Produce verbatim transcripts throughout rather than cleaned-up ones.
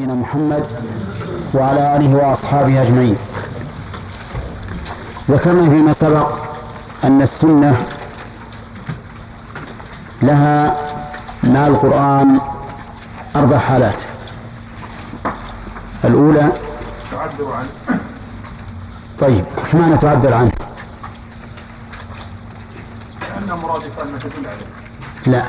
نبينا محمد وعلى آله وأصحابه أجمعين. ذكرنا فيما سبق أن السنة لها مع القرآن أربع حالات. الأولى تعبر عنه. طيب وش معنى تعبر عنه؟ لأنه مرادف أنك تدل عليه. لا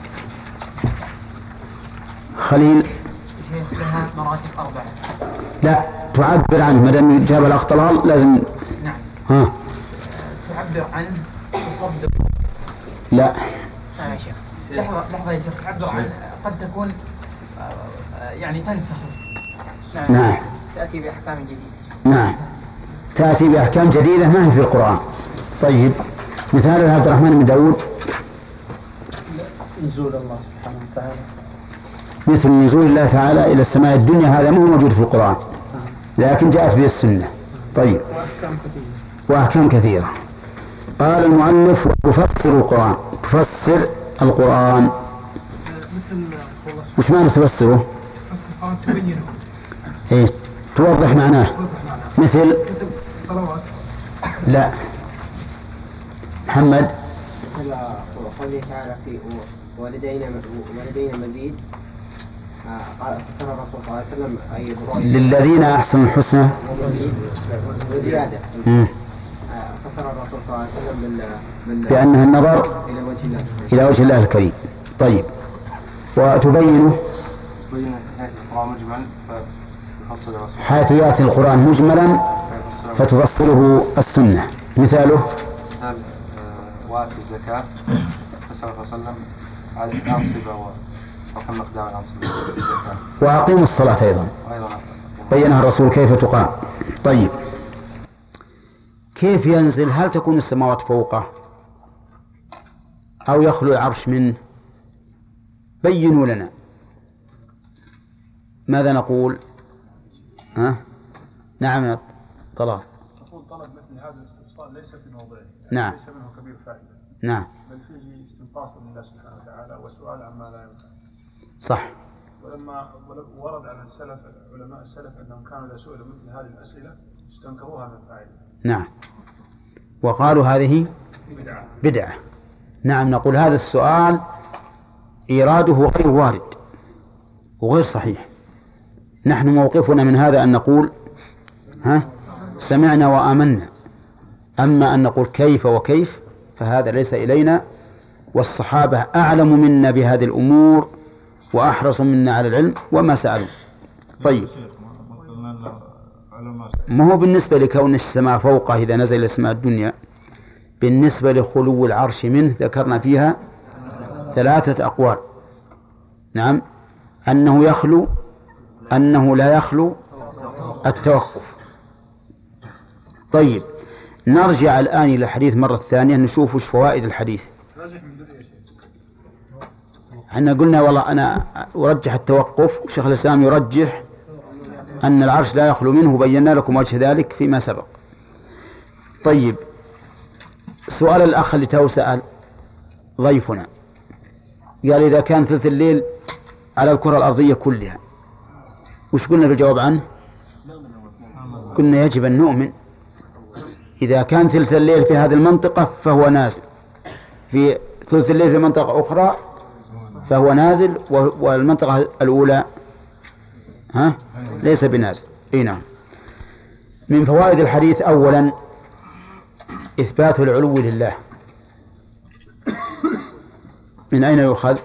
خليل شيخ لها مراتب أربعة. لا تعبر عنه ما دام جاب الأخطلال لازم. نعم. ها تعبر عنه تصدق. لا نعم يا شيخ. لحظة لحظة يا شيخ. تعبر عنه قد تكون يعني تنسخ. نعم. نعم. تأتي بأحكام جديدة. نعم تأتي بأحكام جديدة ما هي في القرآن. طيب مثال عبد الرحمن بن داود نزول الله سبحانه وتعالى مثل نزول الله تعالى إلى السماء الدنيا، هذا مو موجود في القرآن لكن جاءت به السنة. طيب وأحكام كثيرة وأحكام كثيرة. قال المؤلف تفسر القرآن. تفسر القرآن مثل وش معنى تفسره؟ تفسر القرآن تبينه إيه توضح معناه. توضح معناه مثل مثل الصلوات. لا محمد مثل قوله تعالى في ولدينا ولدينا مزيد. قال فسر الرسول صلى الله عليه وسلم أي برؤية للذين أحسنوا الحسنى وزيادة. مم. فسر الرسول صلى الله عليه وسلم بال بال بأنها النظر إلى وجه الله إلى وجه الله الكريم. طيب وتبينه بين حيث القرآن مجمل فتفصل الرسول حيث يأتي القرآن مجملا فتفصله السنة. مثاله مثال وآتوا الزكاة فسر الرسول صلى الله عليه وسلم على الأنصبة وكم مقدار الأنصبة في الزكاة. وأقيموا الصلاة أيضا وأيضا بينها الرسول كيف تقام. طيب كيف ينزل؟ هل تكون السماوات فوقه أو يخلو العرش منه؟ بينوا لنا ماذا نقول. ها؟ نعم يا طلال. تقول طلب مثل هذا الاستفصال ليس في موضعه. نعم. ليس منه كبير فائدة. نعم بل فيه استنقاص من الله سبحانه وتعالى وسؤال عما لا ينفع. صح. ولما ورد عن السلف علماء السلف أنهم كانوا إذا سئلوا مثل هذه الأسئلة استنكروها من فاعله. نعم وقالوا هذه بدعة. بدعة. نعم نقول هذا السؤال إيراده غير وارد وغير صحيح. نحن موقفنا من هذا أن نقول ها سمعنا وآمنا، أما أن نقول كيف وكيف فهذا ليس إلينا، والصحابة أعلم منا بهذه الأمور وأحرص منا على العلم وما سألوا. طيب ما هو بالنسبة لكون السماء فوقه إذا نزل إلى السماء الدنيا، بالنسبة لخلو العرش منه ذكرنا فيها ثلاثة أقوال. نعم أنه يخلو، أنه لا يخلو، التوقف. طيب نرجع الآن إلى الحديث مرة ثانية نشوف وش فوائد الحديث. احنا قلنا والله أنا أرجح التوقف وشيخ الإسلام يرجح أن العرش لا يخلو منه، بينا لكم وجه ذلك فيما سبق. طيب سؤال الأخ اللي تو سأل ضيفنا قال إذا كان ثلث الليل على الكرة الأرضية كلها وش قلنا في الجواب عنه؟ قلنا يجب أن نؤمن إذا كان ثلث الليل في هذه المنطقة فهو نازل، في ثلث الليل في منطقة أخرى فهو نازل، والمنطقة الأولى ها ليس بنازل. اي نعم. من فوائد الحديث أولا إثبات العلو لله. من أين يؤخذ؟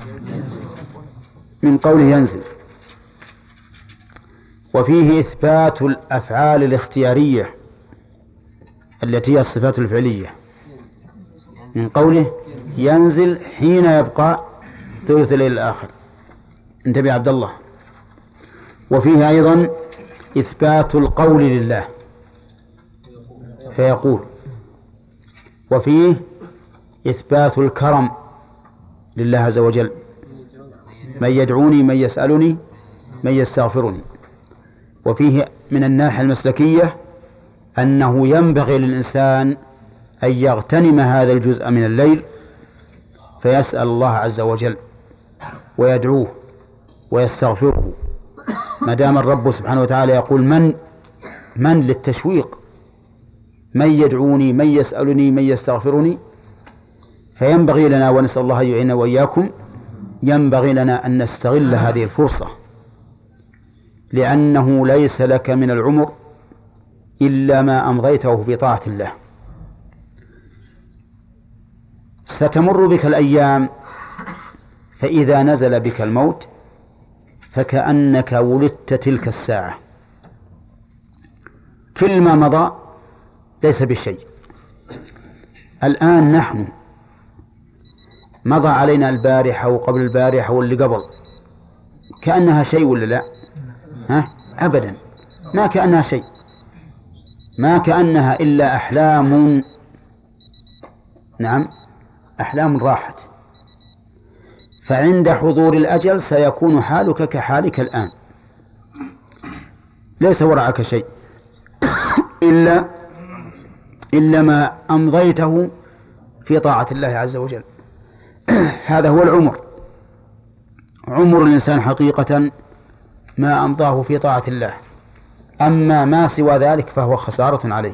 من قوله ينزل. وفيه إثبات الأفعال الاختيارية التي هي الصفات الفعلية من قوله ينزل حين يبقى ثلث الليل الآخر. انتبه عبد الله. وفيه أيضا إثبات القول لله فيقول. وفيه إثبات الكرم لله عز وجل، من يدعوني من يسألني من يستغفرني. وفيه من الناحية المسلكية أنه ينبغي للإنسان أن يغتنم هذا الجزء من الليل فيسأل الله عز وجل ويدعوه ويستغفره ما دام الرب سبحانه وتعالى يقول من من للتشويق، من يدعوني، من يسألني، من يستغفرني، فينبغي لنا، ونسأل الله أن يعيننا وإياكم، ينبغي لنا أن نستغل هذه الفرصة، لأنه ليس لك من العمر إلا ما أمضيته في طاعة الله. ستمر بك الأيام، فإذا نزل بك الموت فكأنك ولدت تلك الساعة، كل ما مضى ليس بشيء. الآن نحن مضى علينا البارحة وقبل البارحة واللي قبل، كأنها شيء ولا لا؟ ها؟ أبدا، ما كأنها شيء، ما كأنها إلا أحلام، نعم أحلام راحت. فعند حضور الأجل سيكون حالك كحالك الآن، ليس وراءك شيء إلا إلا ما أمضيته في طاعة الله عز وجل. هذا هو العمر، عمر الإنسان حقيقة ما أمضاه في طاعة الله، أما ما سوى ذلك فهو خسارة عليه.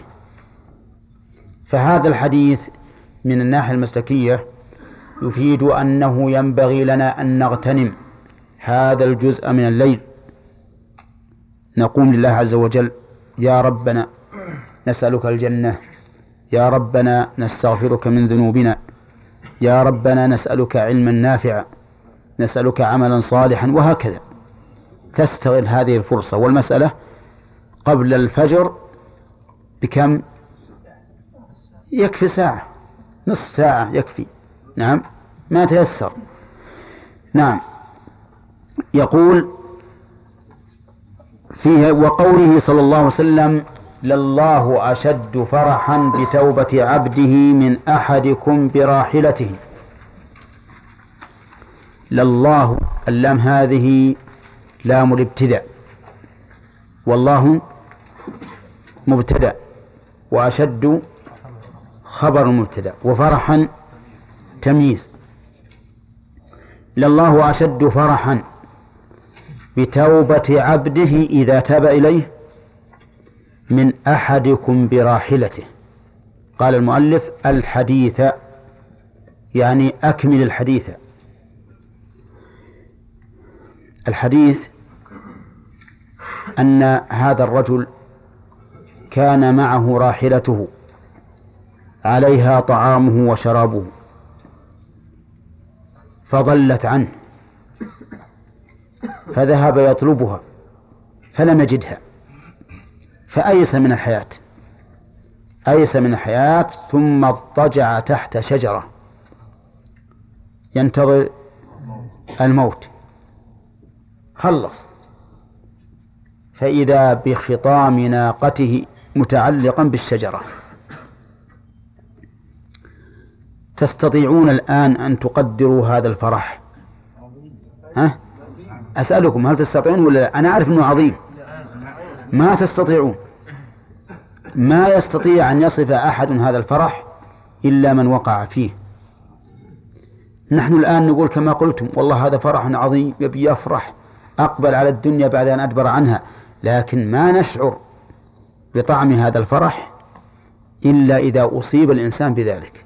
فهذا الحديث من الناحية المسلكية يفيد أنه ينبغي لنا أن نغتنم هذا الجزء من الليل، نقوم لله عز وجل: يا ربنا نسألك الجنة، يا ربنا نستغفرك من ذنوبنا، يا ربنا نسألك علما نافعا، نسألك عملا صالحا، وهكذا. تستغل هذه الفرصة. والمسألة قبل الفجر بكم؟ يكفي ساعة، نصف ساعة يكفي، نعم ما تيسر. نعم. يقول فيه: وقوله صلى الله عليه وسلم: لله أشد فرحا بتوبة عبده من أحدكم براحلته. لله، اللام هذه لام الابتداء، والله مبتدأ، وأشد خبر مبتدأ، وفرحا تمييز. لله أشد فرحا بتوبة عبده إذا تاب إليه من أحدكم براحلته. قال المؤلف: الحديث، يعني أكمل الحديث. الحديث أن هذا الرجل كان معه راحلته عليها طعامه وشرابه، فضلت عنه، فذهب يطلبها فلم يجدها، فأيس من الحياة، أيس من الحياة ثم اضطجع تحت شجرة ينتظر الموت. خلص، فإذا بخطام ناقته متعلقا بالشجرة. تستطيعون الآن أن تقدروا هذا الفرح؟ ها؟ أسألكم هل تستطيعون ولا لا؟ أنا أعرف أنه عظيم، ما تستطيعون. ما يستطيع أن يصف أحد هذا الفرح إلا من وقع فيه. نحن الآن نقول كما قلتم: والله هذا فرح عظيم، يبي يفرح، أقبل على الدنيا بعد أن أدبر عنها، لكن ما نشعر بطعم هذا الفرح إلا إذا أصيب الإنسان بذلك،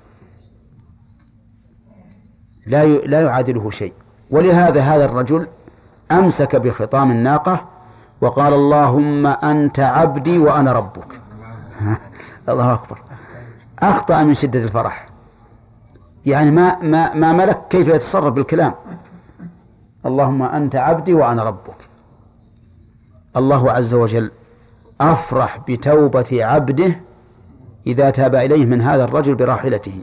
لا لا يعادله شيء. ولهذا هذا الرجل أمسك بخطام الناقة وقال: اللهم أنت عبدي وأنا ربك. الله أكبر. أخطأ من شدة الفرح، يعني ما ما ما ملك كيف يتصرف بالكلام. اللهم أنت عبدي وأنا ربك. الله عز وجل أفرح بتوبة عبده إذا تاب إليه من هذا الرجل براحلته.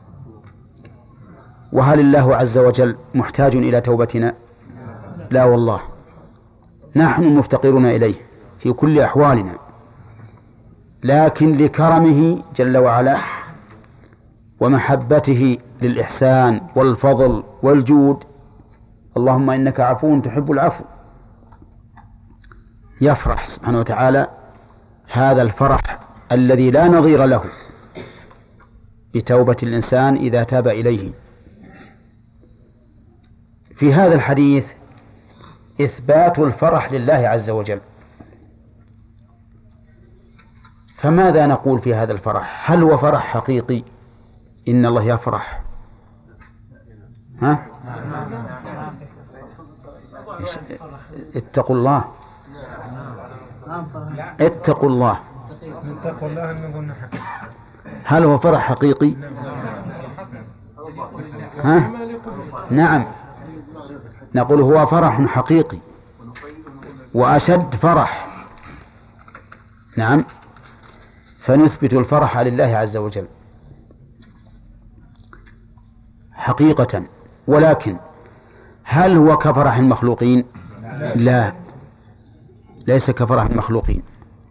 وهل الله عز وجل محتاج إلى توبتنا؟ لا والله، نحن مفتقرون إليه في كل أحوالنا، لكن لكرمه جل وعلا ومحبته للإحسان والفضل والجود، اللهم إنك عفو تحب العفو، يفرح سبحانه وتعالى هذا الفرح الذي لا نظير له بتوبة الإنسان إذا تاب إليه. في هذا الحديث إثبات الفرح لله عز وجل. فماذا نقول في هذا الفرح؟ هل هو فرح حقيقي إن الله يفرح؟ ها؟ اتقوا الله، اتقوا الله. هل هو فرح حقيقي؟ ها؟ نعم، نقول هو فرح حقيقي وأشد فرح. نعم، فنثبت الفرح لله عز وجل حقيقة. ولكن هل هو كفرح المخلوقين؟ لا، ليس كفرح المخلوقين.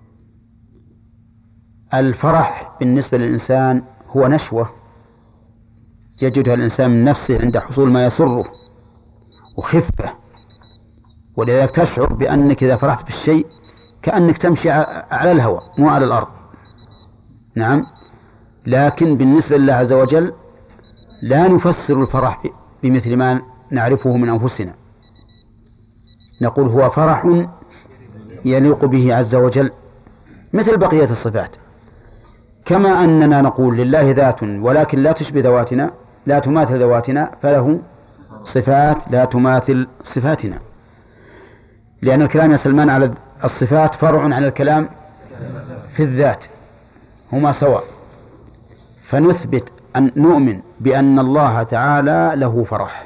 الفرح بالنسبة للإنسان هو نشوة يجدها الإنسان من نفسه عند حصول ما يسره وخفة، ولذلك تشعر بأنك إذا فرحت بالشيء كأنك تمشي على الهواء مو على الأرض. نعم، لكن بالنسبة لله عز وجل لا نفسر الفرح بمثل ما نعرفه من أنفسنا، نقول هو فرح يليق به عز وجل مثل بقية الصفات. كما أننا نقول لله ذات ولكن لا تشبه ذواتنا، لا تماثل ذواتنا، فله صفات لا تماثل صفاتنا، لأن الكلام يا سلمان على الصفات فرع عن الكلام في الذات، هما سواء. فنثبت أن نؤمن بأن الله تعالى له فرح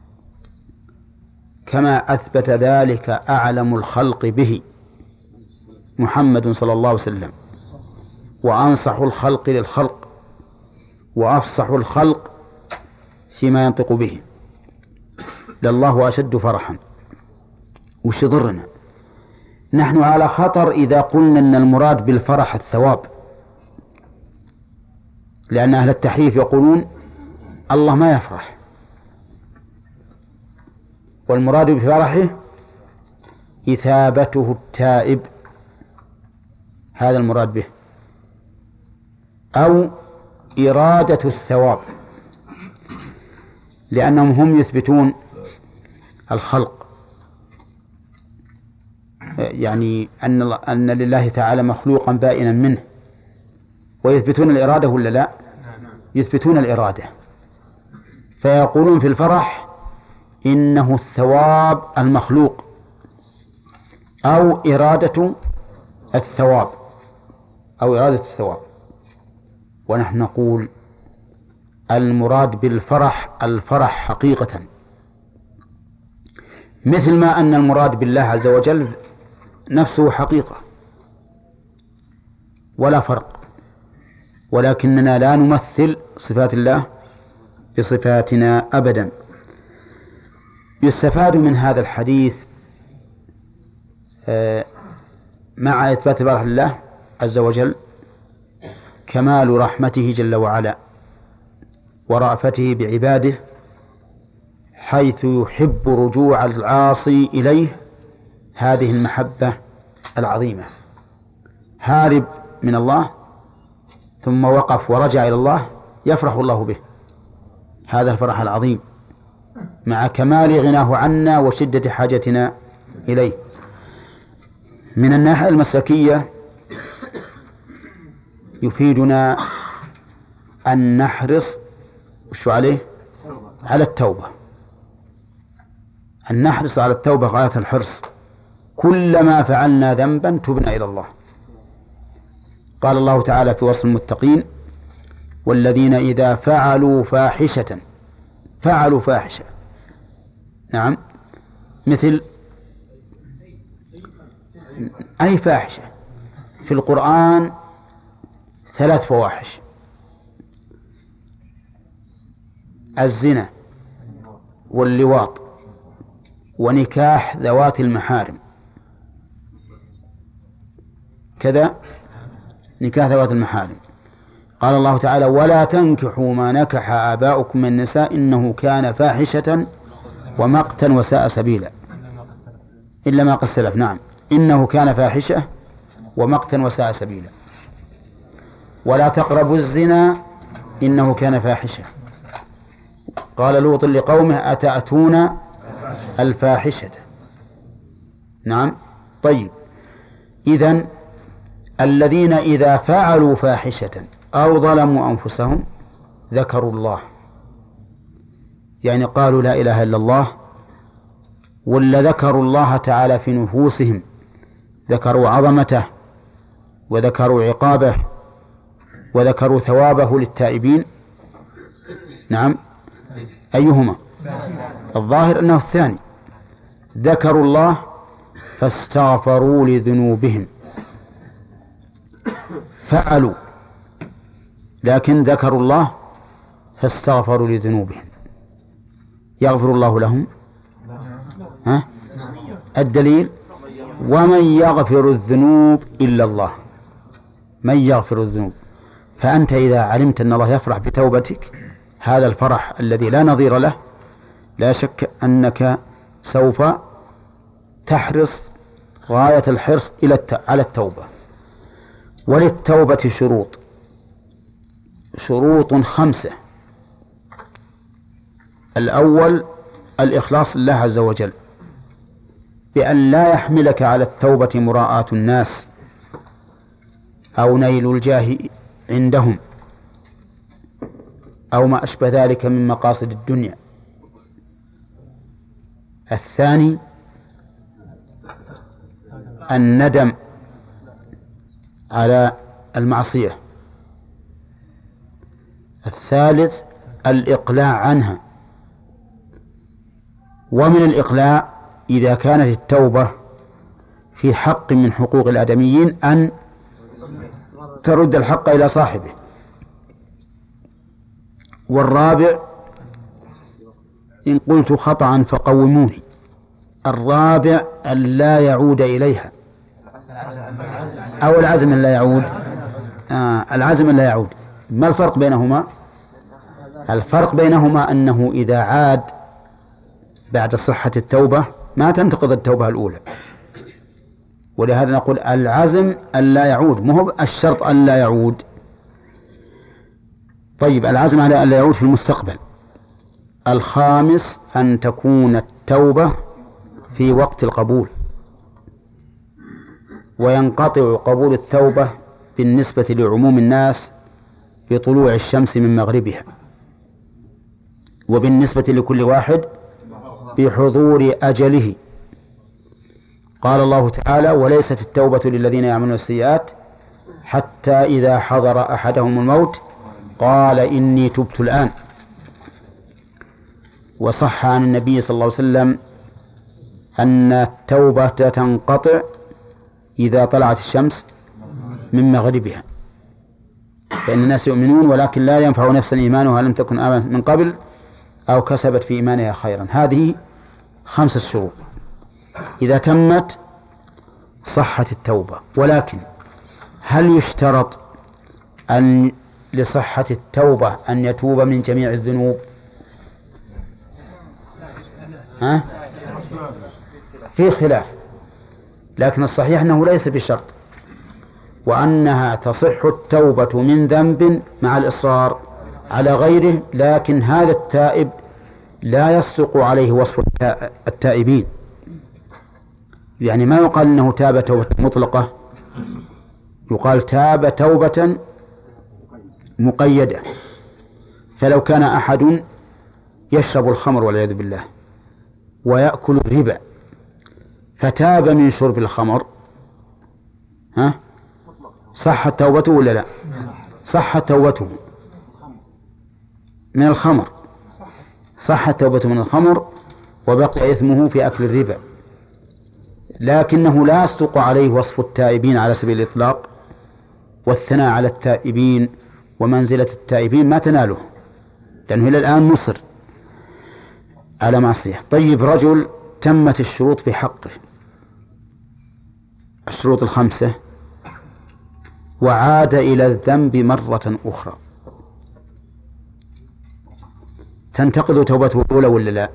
كما أثبت ذلك أعلم الخلق به محمد صلى الله عليه وسلم، وأنصح الخلق للخلق، وأفصح الخلق فيما ينطق به. لله أشد فرحا. وش ضرنا؟ نحن على خطر إذا قلنا أن المراد بالفرح الثواب، لأن أهل التحريف يقولون الله ما يفرح، والمراد بفرحه إثابته التائب، هذا المراد به، أو إرادة الثواب، لأنهم هم يثبتون الخلق، يعني أن أن لله تعالى مخلوقا بائنا منه، ويثبتون الإرادة ولا لا؟ يثبتون الإرادة، فيقولون في الفرح إنه الثواب المخلوق أو إرادة الثواب أو إرادة الثواب. ونحن نقول المراد بالفرح الفرح حقيقة، مثل ما أن المراد بالله عز وجل نفسه حقيقة، ولا فرق. ولكننا لا نمثل صفات الله بصفاتنا أبدا. يستفاد من هذا الحديث مع إثبات الفرح لله عز وجل كمال رحمته جل وعلا ورأفته بعباده، حيث يحب رجوع العاصي إليه هذه المحبة العظيمة. هارب من الله ثم وقف ورجع إلى الله يفرح الله به، هذا الفرح العظيم مع كمال غناه عنا وشدة حاجتنا إليه. من الناحية المسلكية يفيدنا أن نحرص شو عليه على التوبة، أن نحرص على التوبة غاية الحرص. كلما فعلنا ذنبا تبنا إلى الله. قال الله تعالى في وصف المتقين: والذين إذا فعلوا فاحشة فعلوا فاحشة. نعم، مثل أي فاحشة في القرآن ثلاث فواحش: الزنا واللواط ونكاح ذوات المحارم. كذا نكاح ذوات المحارم. قال الله تعالى: ولا تنكحوا ما نكح آباؤكم من النساء إنه كان فاحشة ومقتا وساء سبيلا إلا ما قد سلف. نعم، إنه كان فاحشة ومقتا وساء سبيلا. ولا تقربوا الزنا إنه كان فاحشة. قال لوط لقومه: أتأتون الفاحشة نعم. طيب، إذن الذين إذا فعلوا فاحشة أو ظلموا أنفسهم ذكروا الله، يعني قالوا لا إله إلا الله، ولا ذكروا الله تعالى في نفوسهم، ذكروا عظمته وذكروا عقابه وذكروا ثوابه للتائبين. نعم، أيهما؟ الظاهر أنه الثاني، ذكروا الله فاستغفروا لذنوبهم، فعلوا لكن ذكروا الله فاستغفروا لذنوبهم، يغفر الله لهم. ها؟ الدليل: ومن يغفر الذنوب إلا الله. من يغفر الذنوب. فأنت إذا علمت أن الله يفرح بتوبتك هذا الفرح الذي لا نظير له، لا شك أنك سوف تحرص غاية الحرص إلى على التوبة. وللتوبة شروط، شروط خمسة. الأول الإخلاص لله عز وجل، بأن لا يحملك على التوبة مراءة الناس أو نيل الجاه عندهم أو ما أشبه ذلك من مقاصد الدنيا. الثاني الندم على المعصية. الثالث الإقلاع عنها. ومن الإقلاع إذا كانت التوبة في حق من حقوق الآدميين أن ترد الحق إلى صاحبه. والرابع إن قلت خطأ فقوموني، الرابع أن لا يعود إليها، أو العزم أن لا يعود. آه العزم أن لا يعود. ما الفرق بينهما؟ الفرق بينهما أنه إذا عاد بعد صحة التوبة ما تنتقض التوبة الأولى، ولهذا نقول العزم أن لا يعود، مو الشرط أن لا يعود. طيب، العزم على أن لا يعود في المستقبل. الخامس أن تكون التوبة في وقت القبول، وينقطع قبول التوبة بالنسبة لعموم الناس بطلوع الشمس من مغربها، وبالنسبة لكل واحد بحضور أجله. قال الله تعالى: وليست التوبة للذين يعملون السيئات حتى إذا حضر أحدهم الموت قال إني تبت الآن. وصح عن النبي صلى الله عليه وسلم أن التوبة تنقطع إذا طلعت الشمس من مغربها، فإن الناس يؤمنون ولكن لا ينفع نفسا إيمانها لم تكن آمنت من قبل أو كسبت في إيمانها خيرا. هذه خمسة شروط إذا تمت صحت التوبة. ولكن هل يشترط أن لصحة التوبة أن يتوب من جميع الذنوب؟ ها؟ في خلاف، لكن الصحيح أنه ليس بشرط، وأنها تصح التوبة من ذنب مع الإصرار على غيره، لكن هذا التائب لا يصدق عليه وصف التائبين، يعني ما يقال أنه تاب توبة مطلقة، يقال تاب توبة مقيدة. فلو كان أحد يشرب الخمر والعياذ بالله ويأكل الربا فتاب من شرب الخمر، ها صحت توبته ولا لا؟ صحت توبته من الخمر، صحت توبته من الخمر وبقي إثمه في أكل الربا، لكنه لا يصدق عليه وصف التائبين على سبيل الإطلاق، والثناء على التائبين ومنزلة التائبين ما تناله، لأنه إلى الآن مصر على معصية. طيب، رجل تمت الشروط في حقه، الشروط الخمسة، وعاد إلى الذنب مرة أخرى، تنتقض توبته الأولى ولا لا؟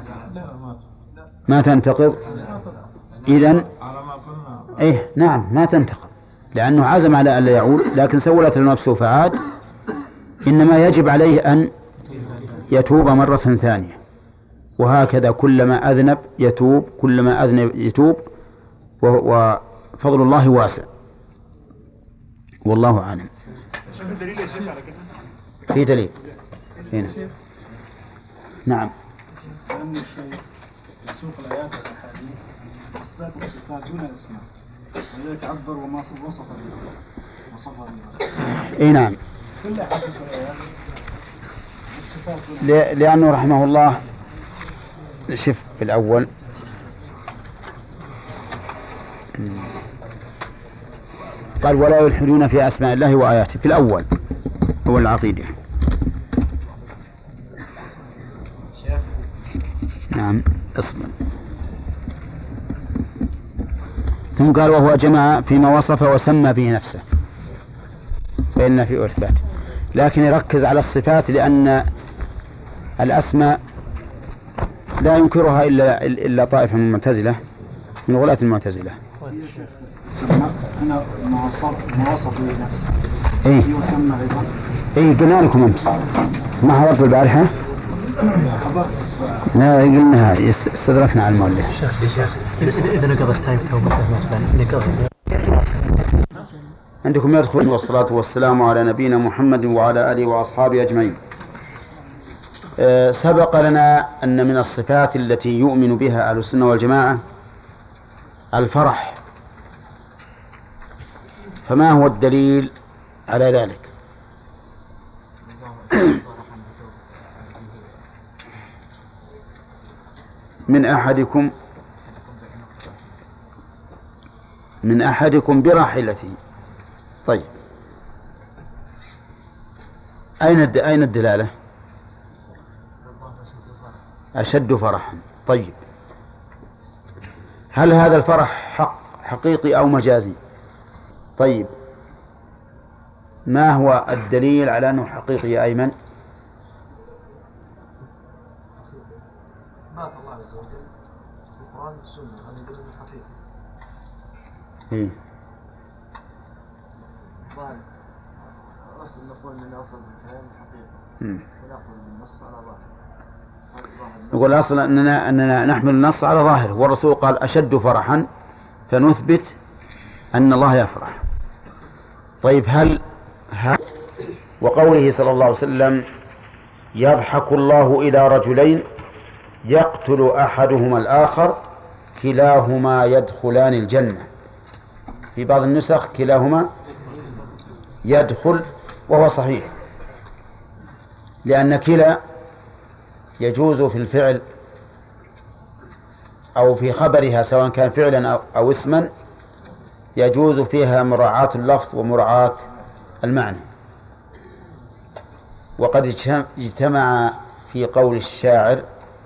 ما تنتقض. إذن إيه نعم ما تنتقض، لأنه عزم على أن لا يعود، لكن سولت لنفسه فعاد. إنما يجب عليه أن يتوب مرة ثانية، وهكذا كلما أذنب يتوب، كلما أذنب يتوب، وفضل الله واسع، والله أعلم. في دليل هنا. نعم. لأن الشيء يسوق الآيات والأحاديث إثبات الصفات دون الأسماء، ولذلك عبر وما وصف وصف به. إي نعم. كل أحاديث الآيات الصفات ل- لأنه رحمه الله شف في الأول قال ولا يلحدون في أسماء الله وآياته، في الأول هو العقيدة. نعم اصبر. ثم قال وهو جمع فيما وصف وسمى به نفسه فإن في إثبات، لكن يركز على الصفات لأن الأسماء لا ينكرها إلا إلا طائفة من المعتزلة من غلاة المعتزلة. هنا ما وصف ما وصف به نفسه. إيه يسمى أيضا. إيه قلنا لكم أمس ما حضرت البارحة؟ لا قلنا استدركنا على المؤلف. شيخ شيخ إذا نقض التايم توبته مثلا نقض. عندكم يدخل. والصلاة والسلام على نبينا محمد وعلى آله وأصحابه أجمعين. أه سبق لنا أن من الصفات التي يؤمن بها أهل السنة والجماعة الفرح، فما هو الدليل على ذلك؟ من أحدكم من أحدكم براحلته. طيب أين الد... أين الدلالة؟ أشد فرحا. طيب هل هذا الفرح حق حقيقي أو مجازي؟ طيب ما هو الدليل على أنه حقيقي يا أيمن؟ إثبات الله عز وجل في القرآن والسنة، هذا دليل حقيقي. إيه. ظاهر أصل نقول من أصل الكلام حقيقي، ونأخذ بالنص على ظاهر. نقول أصل أننا أننا نحمل النص على ظاهره، والرسول قال أشد فرحا، فنثبت أن الله يفرح. طيب هل, هل وقوله صلى الله عليه وسلم يضحك الله إلى رجلين يقتل أحدهما الآخر كلاهما يدخلان الجنة، في بعض النسخ كلاهما يدخل، وهو صحيح، لأن كلا يجوز في الفعل أو في خبرها سواء كان فعلا أو اسما، يجوز فيها مراعاة اللفظ ومراعاة المعنى. وقد اجتمع في قول الشاعر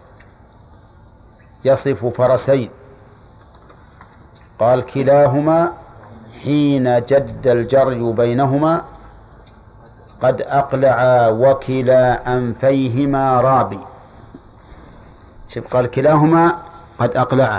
يصف فرسين قال كلاهما حين جد الجري بينهما قد أقلعا وكلا أنفيهما رابي. شوف قال كلاهما قد أقلعا،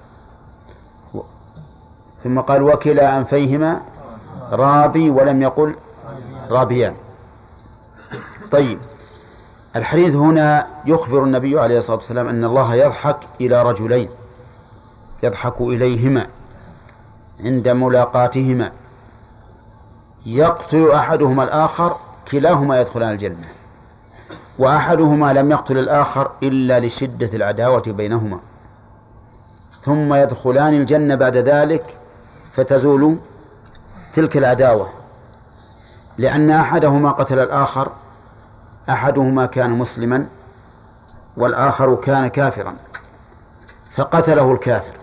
ثم قال وكلا أنفيهما رابي، ولم يقل رابيان. طيب الحديث هنا يخبر النبي عليه الصلاة والسلام أن الله يضحك إلى رجلين، يضحك إليهما عند ملاقاتهما، يقتل أحدهما الآخر كلاهما يدخلان الجنة، وأحدهما لم يقتل الآخر إلا لشدة العداوة بينهما، ثم يدخلان الجنة بعد ذلك فتزول تلك العداوة، لأن أحدهما قتل الآخر، أحدهما كان مسلما والآخر كان كافرا، فقتله الكافر،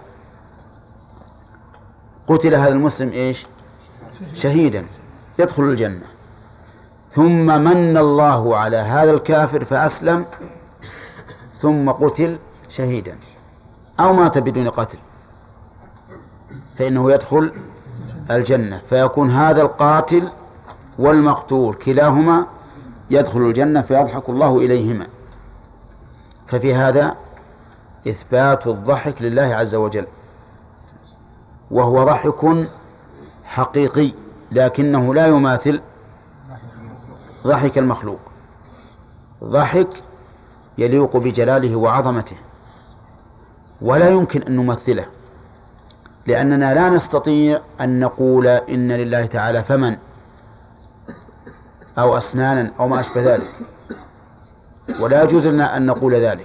قتل هذا المسلم إيش؟ شهيدا يدخل الجنة، ثم من الله على هذا الكافر فأسلم ثم قتل شهيدا أو مات بدون قتل، فإنه يدخل الجنة، فيكون هذا القاتل والمقتول كلاهما يدخل الجنة فيضحك الله إليهما. ففي هذا إثبات الضحك لله عز وجل، وهو ضحك حقيقي لكنه لا يماثل ضحك المخلوق، ضحك يليق بجلاله وعظمته ولا يمكن أن نمثله، لأننا لا نستطيع أن نقول إن لله تعالى فمن أو أسنانا أو ما أشبه ذلك، ولا يجوز لنا أن نقول ذلك،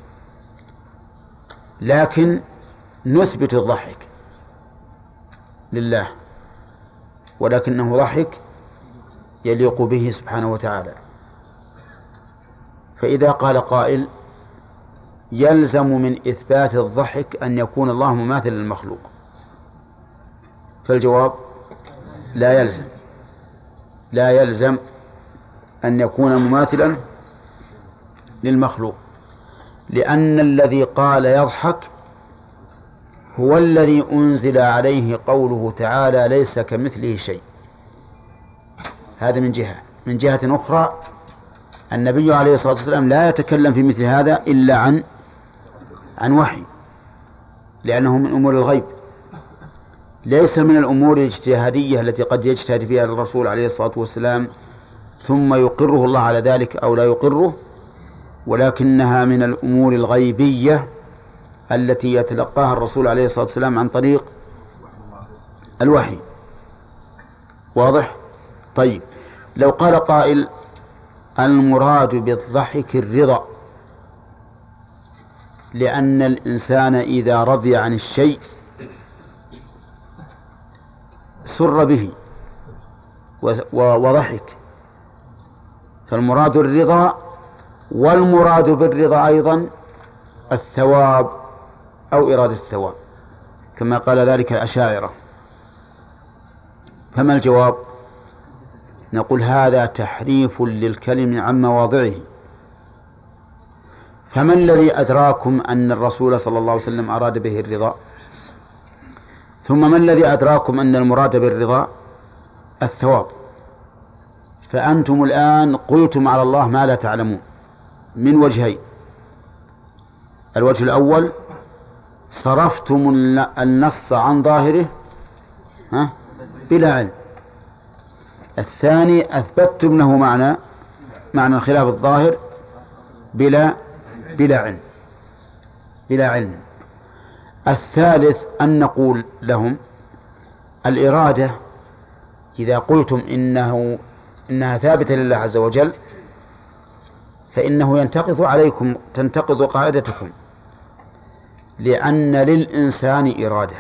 لكن نثبت الضحك لله، ولكنه ضحك يليق به سبحانه وتعالى. فإذا قال قائل يلزم من إثبات الضحك أن يكون الله مماثلا للمخلوق، فالجواب لا يلزم، لا يلزم أن يكون مماثلا للمخلوق، لأن الذي قال يضحك هو الذي أنزل عليه قوله تعالى ليس كمثله شيء. هذا من جهة. من جهة أخرى النبي عليه الصلاة والسلام لا يتكلم في مثل هذا إلا عن عن وحي، لأنه من أمور الغيب، ليس من الأمور الاجتهادية التي قد يجتهد فيها الرسول عليه الصلاة والسلام ثم يقره الله على ذلك أو لا يقره، ولكنها من الأمور الغيبية التي يتلقاها الرسول عليه الصلاة والسلام عن طريق الوحي. واضح؟ طيب، لو قال قائل المراد بالضحك الرضا، لأن الإنسان إذا رضي عن الشيء سر به وضحك، فالمراد الرضا، والمراد بالرضا أيضا الثواب أو إرادة الثواب كما قال ذلك الأشاعرة. فما الجواب؟ نقول هذا تحريف للكلم عن مواضعه. فما الذي أدراكم أن الرسول صلى الله عليه وسلم أراد به الرضا؟ ثم ما الذي أدراكم أن المراد بالرضا الثواب؟ فأنتم الآن قلتم على الله ما لا تعلمون من وجهين. الوجه الأول صرفتم النص عن ظاهره ها بلا علم. الثاني أثبتتم له معنى معنى خلاف الظاهر بلا بلا علم بلا علم. الثالث أن نقول لهم الإرادة إذا قلتم إنه إنها ثابتة لله عز وجل فإنه ينتقض عليكم تنتقض قاعدتكم، لأن للإنسان إرادة،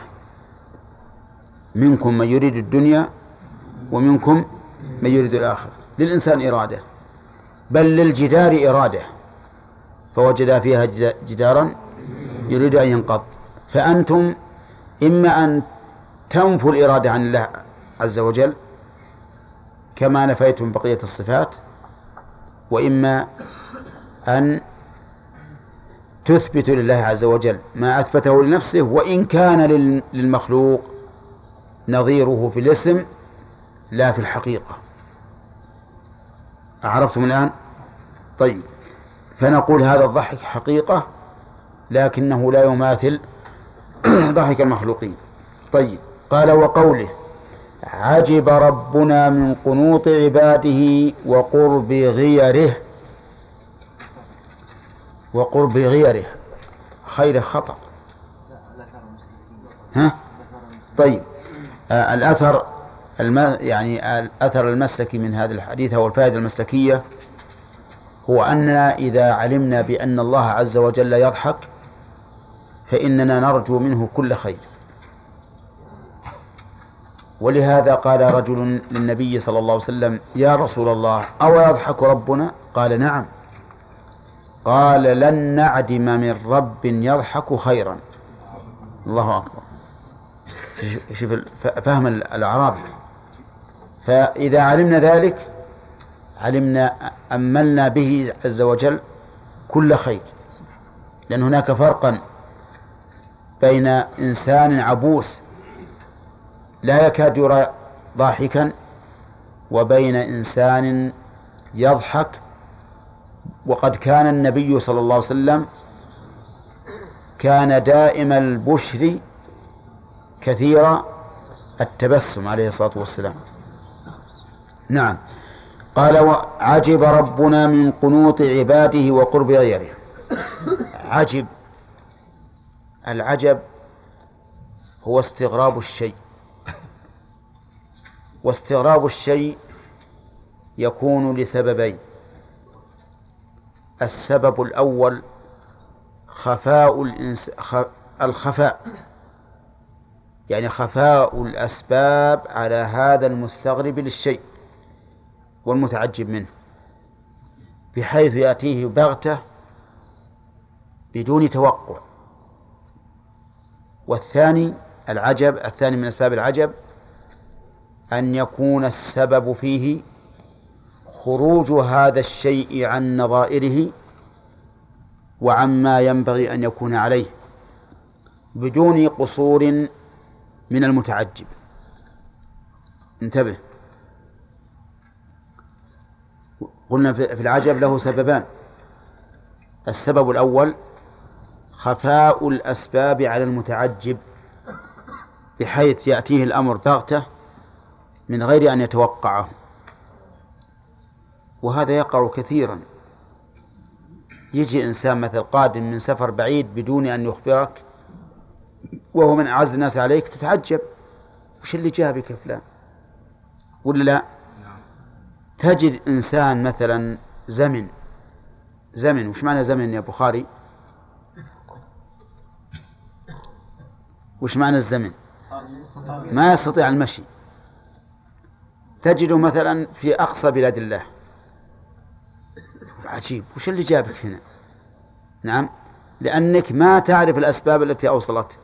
منكم من يريد الدنيا ومنكم من يريد الآخرة. للإنسان إرادة، بل للجدار إرادة فوجد فيها جدارا يريد أن ينقض. فأنتم إما أن تنفوا الإرادة عن الله عز وجل كما نفيتم بقية الصفات، وإما أن تثبتوا لله عز وجل ما أثبته لنفسه وإن كان للمخلوق نظيره في الاسم لا في الحقيقة. أعرفتم الآن؟ طيب، فنقول هذا الضحك حقيقة لكنه لا يماثل ضحك المخلوقين. طيب، قال وقوله عجب ربنا من قنوط عباده وقرب غيره. وقرب غيره خير خطأ. ها؟ طيب، آه الأثر الم... يعني الأثر المسلكي من هذا الحديث أو الفائدة المسلكية هو أننا إذا علمنا بأن الله عز وجل يضحك فإننا نرجو منه كل خير. ولهذا قال رجل للنبي صلى الله عليه وسلم يا رسول الله أو يضحك ربنا؟ قال نعم. قال لن نعدم من رب يضحك خيرا. الله أكبر. شوف فهم الأعراب. فإذا علمنا ذلك علمنا أملنا به عز وجل كل خير، لأن هناك فرقا بين إنسان عبوس لا يكاد يرى ضاحكا وبين إنسان يضحك. وقد كان النبي صلى الله عليه وسلم كان دائم البشر كثير التبسم عليه الصلاة والسلام. نعم. قال عجب ربنا من قنوط عباده وقرب غيره. عجب، العجب هو استغراب الشيء، واستغراب الشيء يكون لسببين: السبب الأول خفاء الإنس... خ... الخفاء، يعني خفاء الأسباب على هذا المستغرب للشيء والمتعجب منه، بحيث يأتيه بغتة بدون توقع. والثاني العجب، الثاني من أسباب العجب أن يكون السبب فيه خروج هذا الشيء عن نظائره وعما ينبغي أن يكون عليه بدون قصور من المتعجب. انتبه، قلنا في العجب له سببان: السبب الأول خفاء الأسباب على المتعجب، بحيث يأتيه الأمر بغتة من غير أن يتوقعه، وهذا يقع كثيرا. يجي إنسان مثل قادم من سفر بعيد بدون أن يخبرك وهو من أعز الناس عليك، تتعجب: وش اللي جابك يا فلان؟ ولا لا؟ تجد إنسان مثلا زمن زمن وش معنى زمن يا بخاري؟ وش معنى الزمن؟ ما يستطيع المشي. تجده مثلا في أقصى بلاد الله، عجيب، وش اللي جابك هنا؟ نعم، لأنك ما تعرف الأسباب التي أوصلت.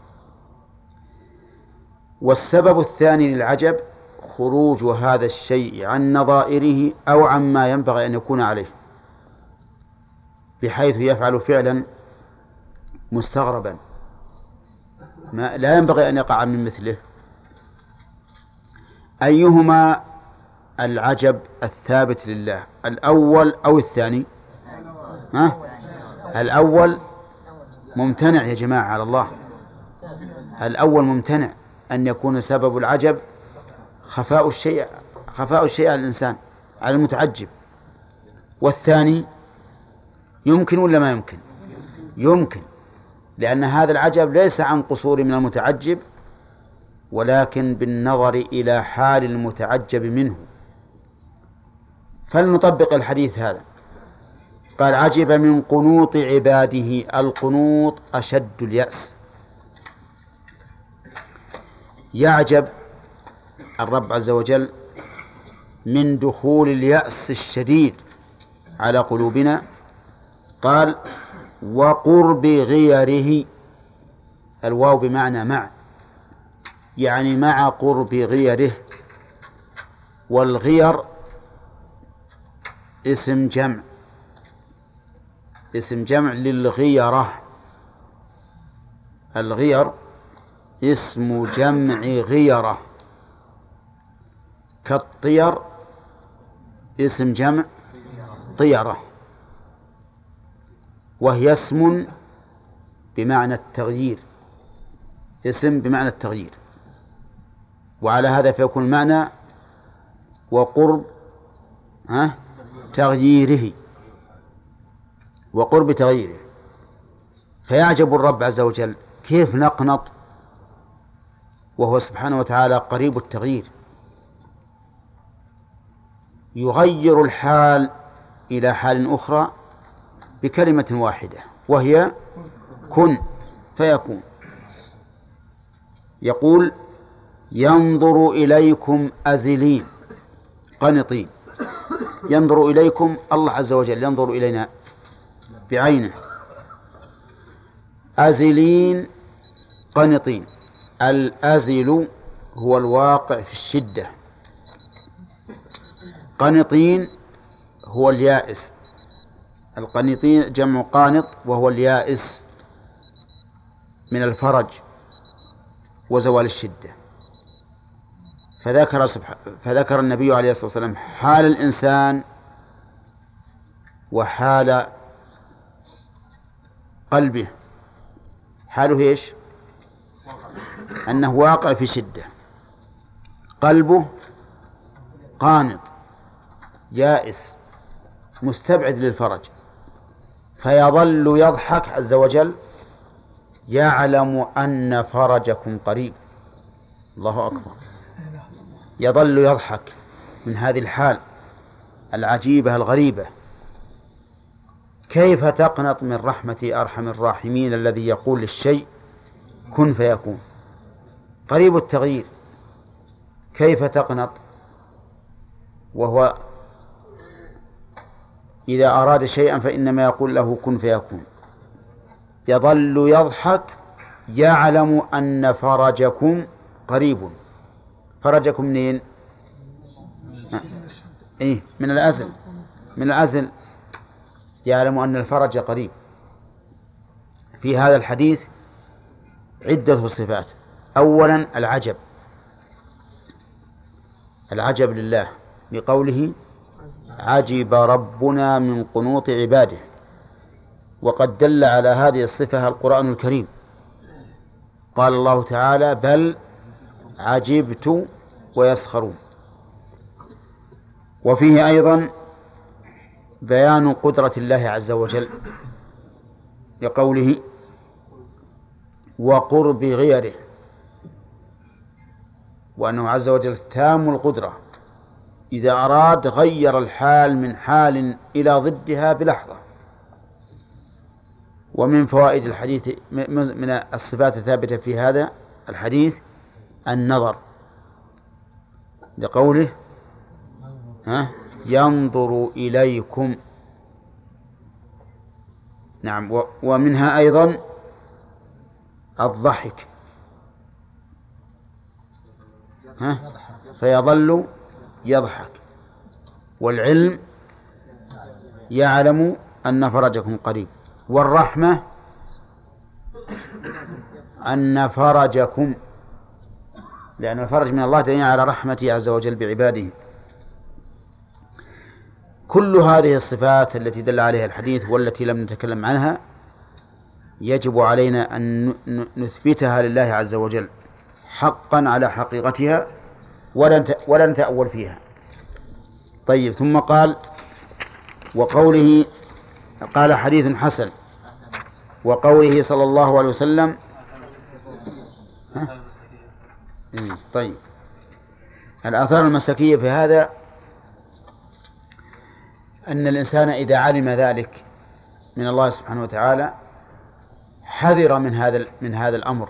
والسبب الثاني للعجب خروج هذا الشيء عن نظائره أو عما ينبغي أن يكون عليه، بحيث يفعل فعلا مستغربا ما لا ينبغي أن يقع من مثله. أيهما العجب الثابت لله، الأول أو الثاني؟ ها؟ الأول ممتنع يا جماعة على الله، الأول ممتنع أن يكون سبب العجب خفاء الشيء خفاء الشيء على الإنسان على المتعجب. والثاني يمكن ولا ما يمكن؟ يمكن، لأن هذا العجب ليس عن قصور من المتعجب، ولكن بالنظر إلى حال المتعجب منه. فلنطبق الحديث هذا. قال: عجب من قنوط عباده. القنوط أشد اليأس. يعجب الرب عز وجل من دخول اليأس الشديد على قلوبنا. قال: وقرب غيره. الواو بمعنى مع، يعني مع قرب غيره. والغير اسم جمع اسم جمع للغيرة. الغير اسم جمع غيرة، كالطير اسم جمع طيرة، وهي اسم بمعنى التغيير، اسم بمعنى التغيير. وعلى هذا فيكون المعنى وقرب ها تغييره، وقرب تغييره. فيعجب الرب عز وجل كيف نقنط وهو سبحانه وتعالى قريب التغيير، يغير الحال إلى حال أخرى بكلمة واحدة وهي كن فيكون. يقول: ينظر إليكم أزلين قنطين. ينظر إليكم، الله عز وجل ينظر إلينا بعينه. أزلين قنطين. الأزل هو الواقع في الشدة، قنطين هو اليائس. القنطين جمع قانط وهو اليائس من الفرج وزوال الشدة. فذكر, فذكر النبي عليه الصلاة والسلام حال الإنسان وحال قلبه. حاله إيش؟ أنه واقع في شدة، قلبه قانط يائس مستبعد للفرج، فيظل يضحك عز وجل يعلم أن فرجكم قريب. الله أكبر. يظل يضحك من هذه الحال العجيبة الغريبة. كيف تقنط من رحمة أرحم الراحمين الذي يقول للشيء كن فيكون قريب التغيير؟ كيف تقنط وهو إذا أراد شيئا فإنما يقول له كن فيكون؟ يظل يضحك يعلم أن فرجكم قريب. فرجكم منين؟ إيه من الأزل، من الأزل يعلم أن الفرج قريب. في هذا الحديث عدة صفات. أولا العجب، العجب لله بقوله عجب ربنا من قنوط عباده، وقد دل على هذه الصفة القرآن الكريم. قال الله تعالى بل عجبت ويسخرون. وفيه أيضا بيان قدرة الله عز وجل لقوله وقرب غيره، وأنه عز وجل تام القدرة، إذا أراد غير الحال من حال إلى ضدها بلحظة. ومن فوائد الحديث من الصفات الثابتة في هذا الحديث النظر، لقوله ها ينظر إليكم. نعم. ومنها أيضا الضحك، ها فيظل يضحك. والعلم يعلم أن فرجكم قريب. والرحمة أن فرجكم، لأن الفرج من الله دليل على رحمته عز وجل بعباده. كل هذه الصفات التي دل عليها الحديث والتي لم نتكلم عنها يجب علينا أن نثبتها لله عز وجل حقا على حقيقتها ولا نتأول فيها. طيب، ثم قال وقوله قال حديث حسن، وقوله صلى الله عليه وسلم ها؟ طيب، الآثار المسلكية في هذا أن الإنسان إذا علم ذلك من الله سبحانه وتعالى حذر من هذا من هذا الأمر،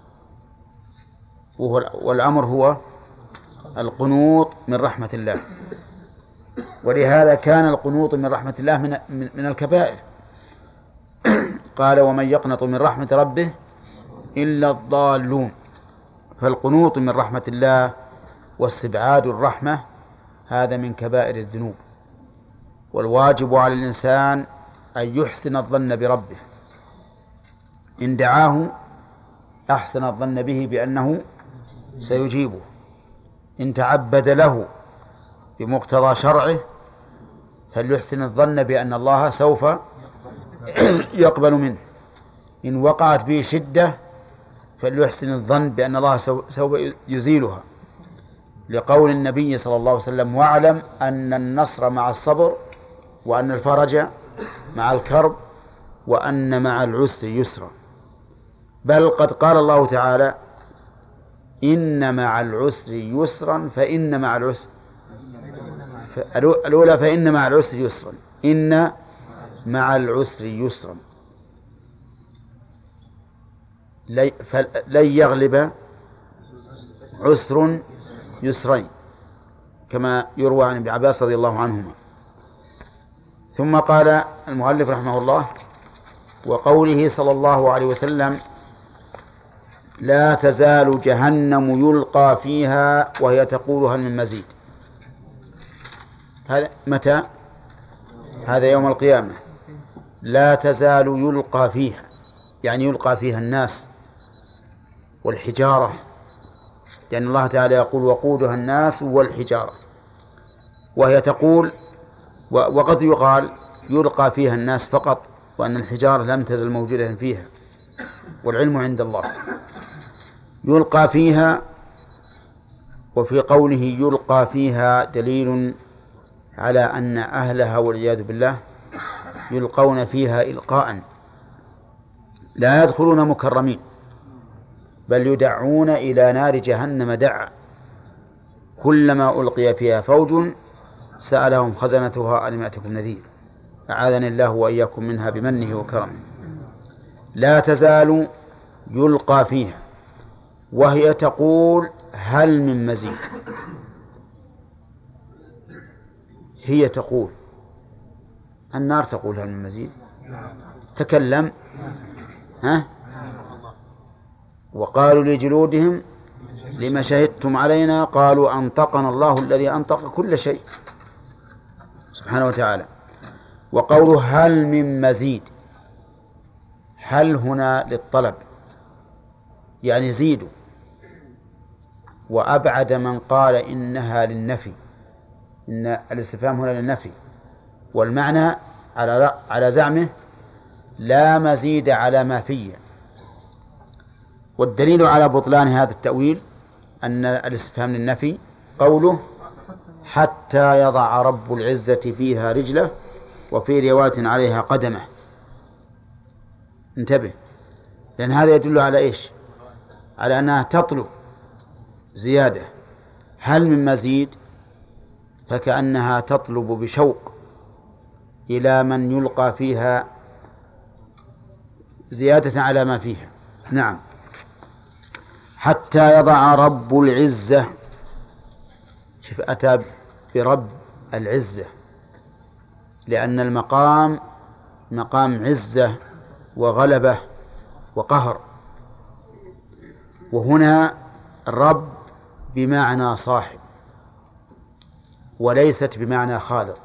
والأمر هو القنوط من رحمة الله. ولهذا كان القنوط من رحمة الله من من الكبائر. قال ومن يقنط من رحمة ربه إلا الضالون. فالقنوط من رحمة الله واستبعاد الرحمة هذا من كبائر الذنوب، والواجب على الإنسان أن يحسن الظن بربه. إن دعاه أحسن الظن به بأنه سيجيبه، إن تعبد له بمقتضى شرعه فليحسن الظن بأن الله سوف يقبل منه، إن وقعت به شدة فليحسن الظن بأن الله سوف يزيلها، لقول النبي صلى الله عليه وسلم واعلم أن النصر مع الصبر، وأن الفرج مع الكرب، وأن مع العسر يسرا. بل قد قال الله تعالى إن مع العسر يسرا فإن مع العسر الأولى فإن مع العسر يسرا، إن مع العسر يسرا، لن يغلب عسر يسرين كما يروى عن ابن عباس رضي الله عنهما. ثم قال المؤلف رحمه الله وقوله صلى الله عليه وسلم لا تزال جهنم يلقى فيها وهي تقول هل من مزيد. هذا متى؟ هذا يوم القيامة. لا تزال يلقى فيها يعني يلقى فيها الناس والحجارة، لأن الله تعالى يقول وقودها الناس والحجارة، وهي تقول وقد يقال يلقى فيها الناس فقط، وأن الحجارة لم تزل موجودة فيها، والعلم عند الله. يلقى فيها، وفي قوله يلقى فيها دليل على أن أهلها والعياذ بالله يلقون فيها إلقاء، لا يدخلون مكرمين، بل يدعون إلى نار جهنم دعا كلما ألقي فيها فوج سألهم خزنتها ألم يأتكم نذير أعاذني الله وإياكم منها بمنه وكرمه. لا تزال يلقى فيها وهي تقول هل من مزيد. هي تقول، النار تقول هل من مزيد. تكلم ها؟ وقالوا لجلودهم لما شهدتم علينا قالوا أنطقنا الله الذي أنطق كل شيء سبحانه وتعالى. وقوله هل من مزيد، هل هنا للطلب يعني زيدوا، وأبعد من قال إنها للنفي، إن الاستفهام هنا للنفي، والمعنى على على زعمه لا مزيد على ما فيه. والدليل على بطلان هذا التأويل أن الاستفهام للنفي قوله حتى يضع رب العزة فيها رجله وفي رواية عليها قدمه. انتبه، لأن هذا يدل على إيش؟ على أنها تطلب زيادة. هل من مزيد؟ فكأنها تطلب بشوق إلى من يلقى فيها زيادة على ما فيها. نعم. حتى يضع رب العزة، شوف أتى برب العزة لأن المقام مقام عزة وغلبة وقهر، وهنا رب بمعنى صاحب وليست بمعنى خالق،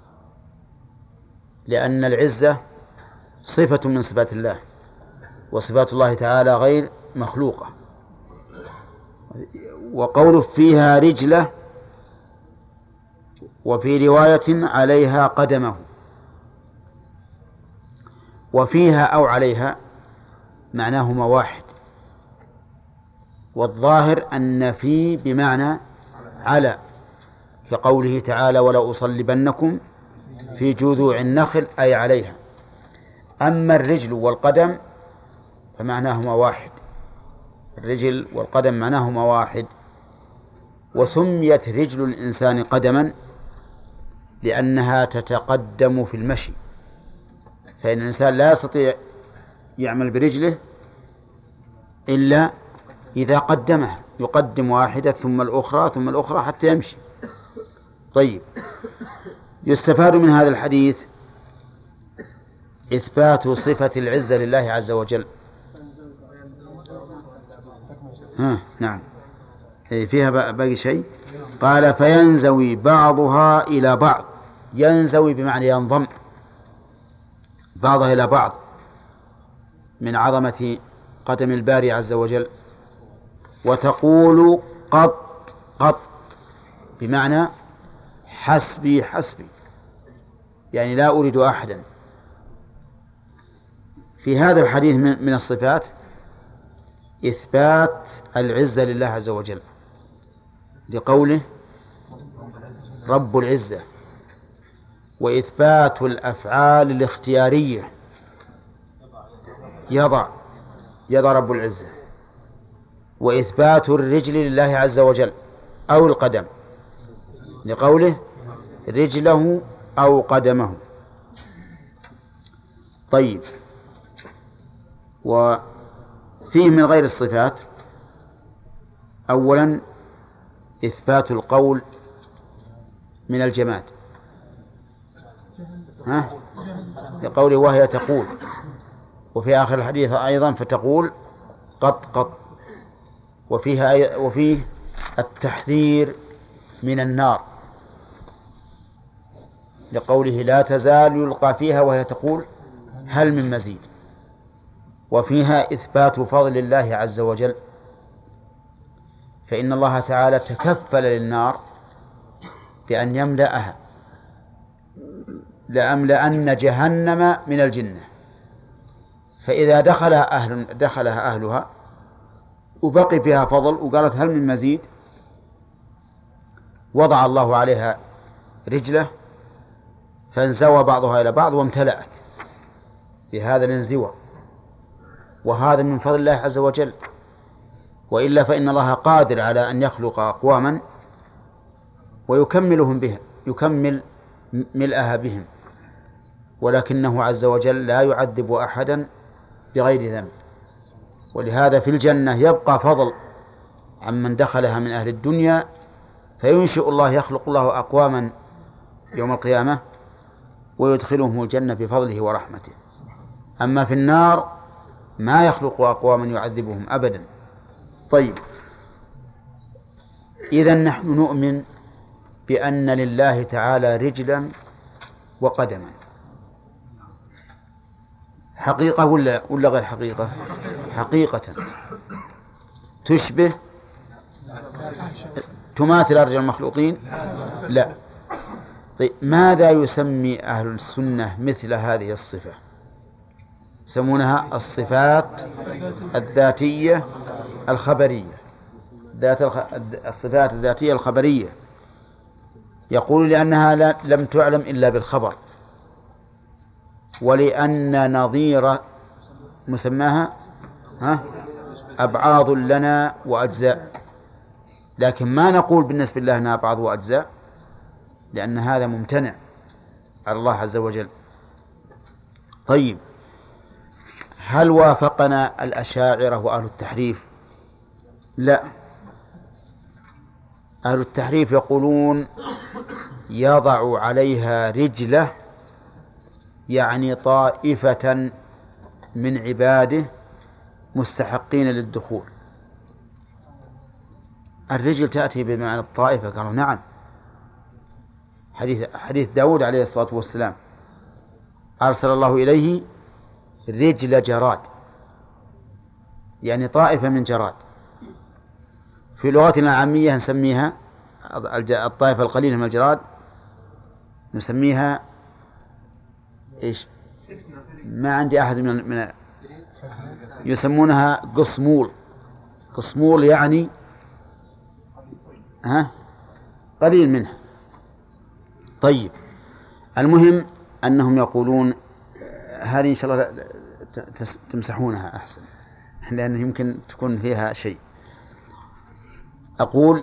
لأن العزة صفة من صفات الله وصفات الله تعالى غير مخلوقة. وقوله فيها رجلة وفي رواية عليها قدمه، وفيها أو عليها معناهما واحد، والظاهر أن في بمعنى على، كقوله تعالى ولا أصلبنكم في جذوع النخل أي عليها. أما الرجل والقدم فمعناهما واحد، الرجل والقدم معناهما واحد. وسميت رجل الإنسان قدما لأنها تتقدم في المشي، فإن الإنسان لا يستطيع يعمل برجله إلا إذا قدمها، يقدم واحدة ثم الأخرى ثم الأخرى حتى يمشي. طيب، يستفاد من هذا الحديث إثبات صفة العزة لله عز وجل. ها نعم، فيها باقي شيء. قال فينزوي بعضها إلى بعض، ينزوي بمعنى ينضم بعضها إلى بعض من عظمة قدم الباري عز وجل. وتقول قط قط بمعنى حسبي حسبي، يعني لا أريد أحدا. في هذا الحديث من الصفات إثبات العزة لله عز وجل لقوله رب العزة، وإثبات الأفعال الاختيارية يضع يضع رب العزة، وإثبات الرجل لله عز وجل أو القدم لقوله رجله أو قدمه. طيب، وفيه من غير الصفات أولا إثبات القول من الجماد، ها لقوله وهي تقول، وفي آخر الحديث أيضا فتقول قط قط. وفيها وفيه التحذير من النار لقوله لا تزال يلقى فيها وهي تقول هل من مزيد. وفيها إثبات فضل الله عز وجل، فإن الله تعالى تكفل للنار بأن يملأها، لأملأن جهنم من الجنة، فإذا دخلها أهل دخلها أهلها وبقي فيها فضل وقالت هل من مزيد، وضع الله عليها رجله فانزوى بعضها إلى بعض وامتلأت بهذا الانزواء. وهذا من فضل الله عز وجل، وإلا فإن الله قادر على أن يخلق أقواما ويكملهم بها، يكمل ملئها بهم، ولكنه عز وجل لا يعذب أحدا بغير ذنب. ولهذا في الجنة يبقى فضل عمن دخلها من أهل الدنيا، فينشئ الله يخلق الله أقواما يوم القيامة ويدخلهم الجنة بفضله ورحمته. أما في النار ما يخلق أقواما يعذبهم أبدا. طيب، إذن نحن نؤمن بأن لله تعالى رجلا وقدما، حقيقة ولا ولا غير حقيقة؟ حقيقة تشبه تماثل أرجل المخلوقين؟ لا. طيب، ماذا يسمي أهل السنة مثل هذه الصفة؟ يسمونها الصفات الذاتية الخبرية، ذات الخ... الصفات الذاتية الخبرية. يقول لأنها لا... لم تعلم إلا بالخبر، ولأن نظير مسماها ها أبعاض لنا وأجزاء، لكن ما نقول بالنسبة لله أنها أبعاض وأجزاء، لأن هذا ممتنع على الله عز وجل. طيب، هل وافقنا الأشاعرة وأهل التحريف؟ لا. أهل التحريف يقولون يضع عليها رجله، يعني طائفة من عباده مستحقين للدخول. الرجل تأتي بمعنى الطائفة؟ قالوا نعم، حديث حديث داود عليه الصلاة والسلام أرسل الله إليه رجل جراد، يعني طائفة من جراد. في لغتنا العامية نسميها الطائفة القليلة من الجراد نسميها إيش؟ ما عندي أحد من, من يسمونها قصمول. قصمول يعني ها قليل منها. طيب، المهم أنهم يقولون هذه إن شاء الله تمسحونها أحسن، لأن يمكن تكون فيها شيء. أقول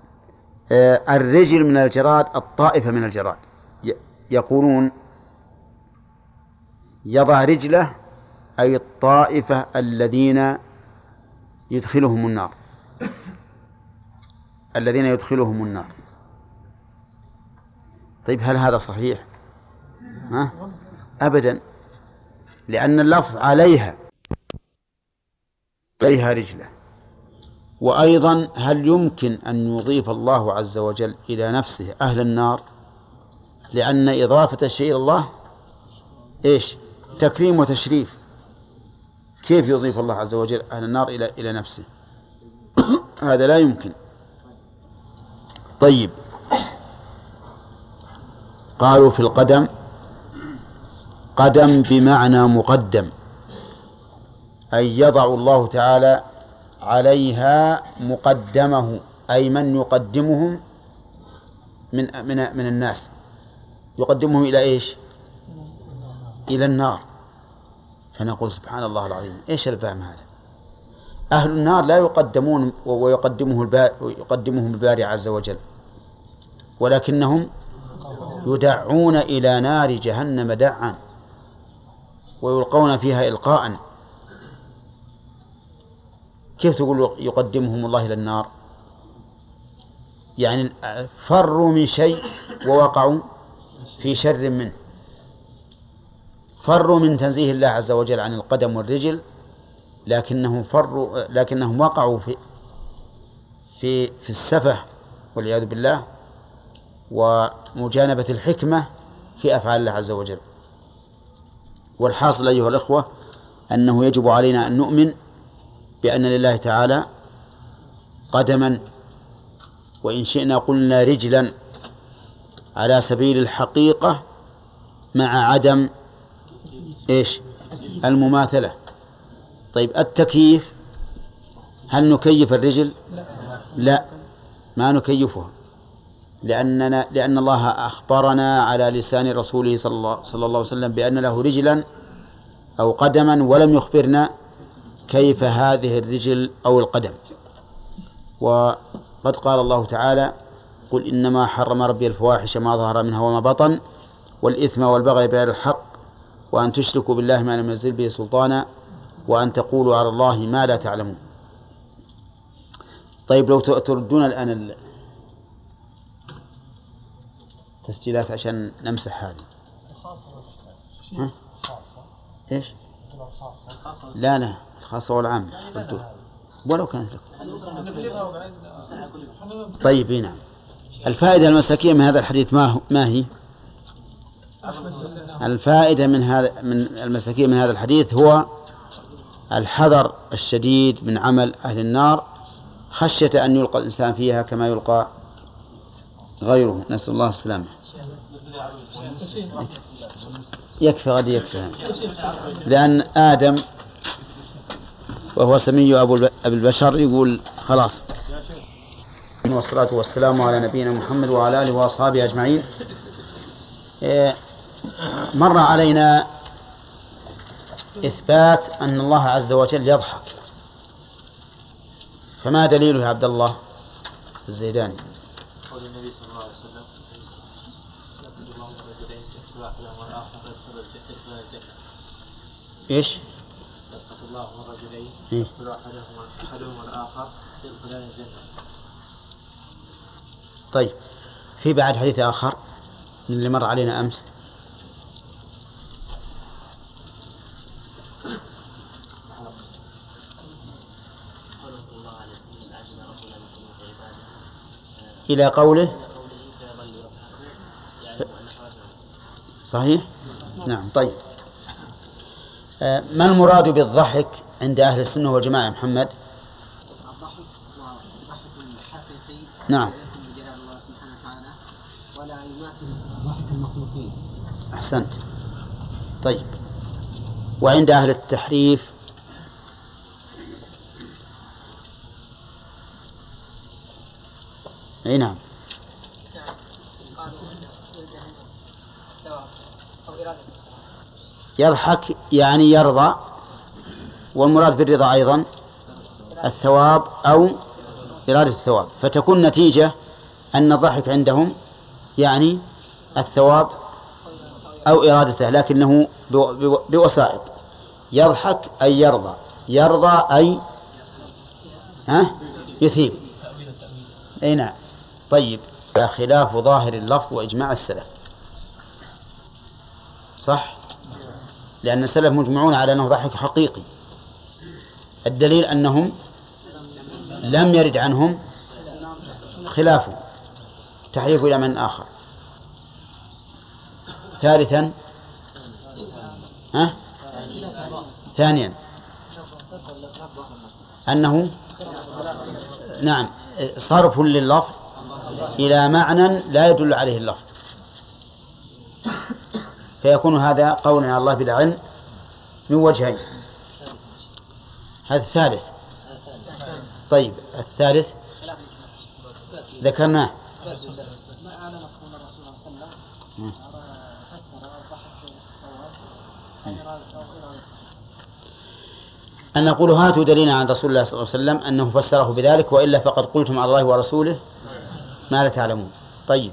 الرجل من الجراد، الطائفة من الجراد، يقولون يضع رجله أي الطائفة الذين يدخلهم النار، الذين يدخلهم النار. طيب، هل هذا صحيح؟ ها؟ أبدا، لأن اللفظ عليها عليها رجله. وأيضا هل يمكن أن يضيف الله عز وجل إلى نفسه أهل النار؟ لأن إضافة الشيء إلى الله إيش؟ تكريم وتشريف. كيف يضيف الله عز وجل أهل النار إلى إلى نفسه؟ هذا لا يمكن. طيب، قالوا في القدم قدم بمعنى مقدم، أي يضع الله تعالى عليها مقدمه، أي من يقدمهم من من من الناس، يقدمهم إلى إيش؟ إلى النار. فنقول سبحان الله العظيم، إيش الفهم هذا؟ أهل النار لا يقدمون ويقدمه الباري يقدمهم الباري عز وجل، ولكنهم يدعون إلى نار جهنم دعا ويلقون فيها إلقاء. كيف تقول يقدمهم الله إلى النار؟ يعني فروا من شيء ووقعوا في شر منه، فروا من تنزيه الله عز وجل عن القدم والرجل، لكنهم فروا لكنهم وقعوا في في في السفه والعياذ بالله ومجانبة الحكمة في أفعال الله عز وجل. والحاصل أيها الأخوة أنه يجب علينا أن نؤمن بأن لله تعالى قدما، وإن شئنا قلنا رجلا، على سبيل الحقيقة مع عدم إيش؟ المماثلة. طيب، التكييف، هل نكيف الرجل؟ لا، ما نكيفها، لأننا لأن الله أخبرنا على لسان رسوله صلى الله, صلى الله عليه وسلم بأن له رجلا أو قدما، ولم يخبرنا كيف هذه الرجل أو القدم. وقد قال الله تعالى: قل إنما حرم ربي الفواحش ما ظهر منها وما بطن والإثم والبغي بغير الحق وأن تشركوا بالله ما لم ينزل به سلطانا وأن تقولوا على الله ما لا تعلمون. طيب لو تردون الآن التسجيلات عشان نمسح هذه. ها؟ إيش؟ لا لا الخاصة والعامة ولو كانت لكم. طيب نعم. الفائدة المسلكية من هذا الحديث ما ما هي؟ الفائدة من هذا من المسلكية من هذا الحديث هو الحذر الشديد من عمل أهل النار خشية أن يلقى الإنسان فيها كما يلقى غيره، نسأل الله السلامة. يكفي غد يكفي، لأن آدم وهو سمي أبو البشر يقول خلاص. والصلاة والسلام على نبينا محمد وعلى آله وأصحابه أجمعين. مر علينا إثبات أن الله عز وجل يضحك، فما دليله يا عبد الله الزيداني؟ قول النبي صلى الله عليه وسلم: يقول الله رجلين يقتل أحدهما الآخر فيدخل الجنة. إيش؟ يقتل الله رجلين إيه؟ يقتل أحدهما أحدهما الآخر فيدخل الجنة. طيب في بعد حديث آخر من اللي مر علينا أمس. إلى قوله صحيح؟ نعم. طيب ما المراد بالضحك عند أهل السنة والجماعة يا محمد؟ الضحك ضحك حقيقي نعم. بجلال الله سبحانه وتعالى ولا يماثل ضحك المخلوقين. أحسنت. طيب وعند أهل التحريف؟ اي نعم. يضحك يعني يرضى، والمراد بالرضا أيضا الثواب أو إرادة الثواب، فتكون نتيجة أن الضحك عندهم يعني الثواب أو إرادته، لكنه بوسائط. يضحك أي يرضى، يرضى أي ها يثيب. أي نعم. طيب خلاف ظاهر اللفظ وإجماع السلف، صح؟ لأن السلف مجمعون على أنه ضحك حقيقي. الدليل أنهم لم يرد عنهم خلافه، تحريف إلى من آخر. ثالثا ها؟ ثانيا أنه نعم صرف لللفظ إلى معنى لا يدل عليه اللفظ، فيكون هذا قولا على الله بلا علم من وجهين. هذا الثالث. طيب الثالث ذكرناه. ما أعلم قول الرسول صلى الله عليه وسلم فسر الضحك بالثواب أن نقول هاتوا دليلنا عن رسول الله صلى الله عليه وسلم أنه فسره بذلك، وإلا فقد قلتم على الله ورسوله ما لا تعلمون. طيب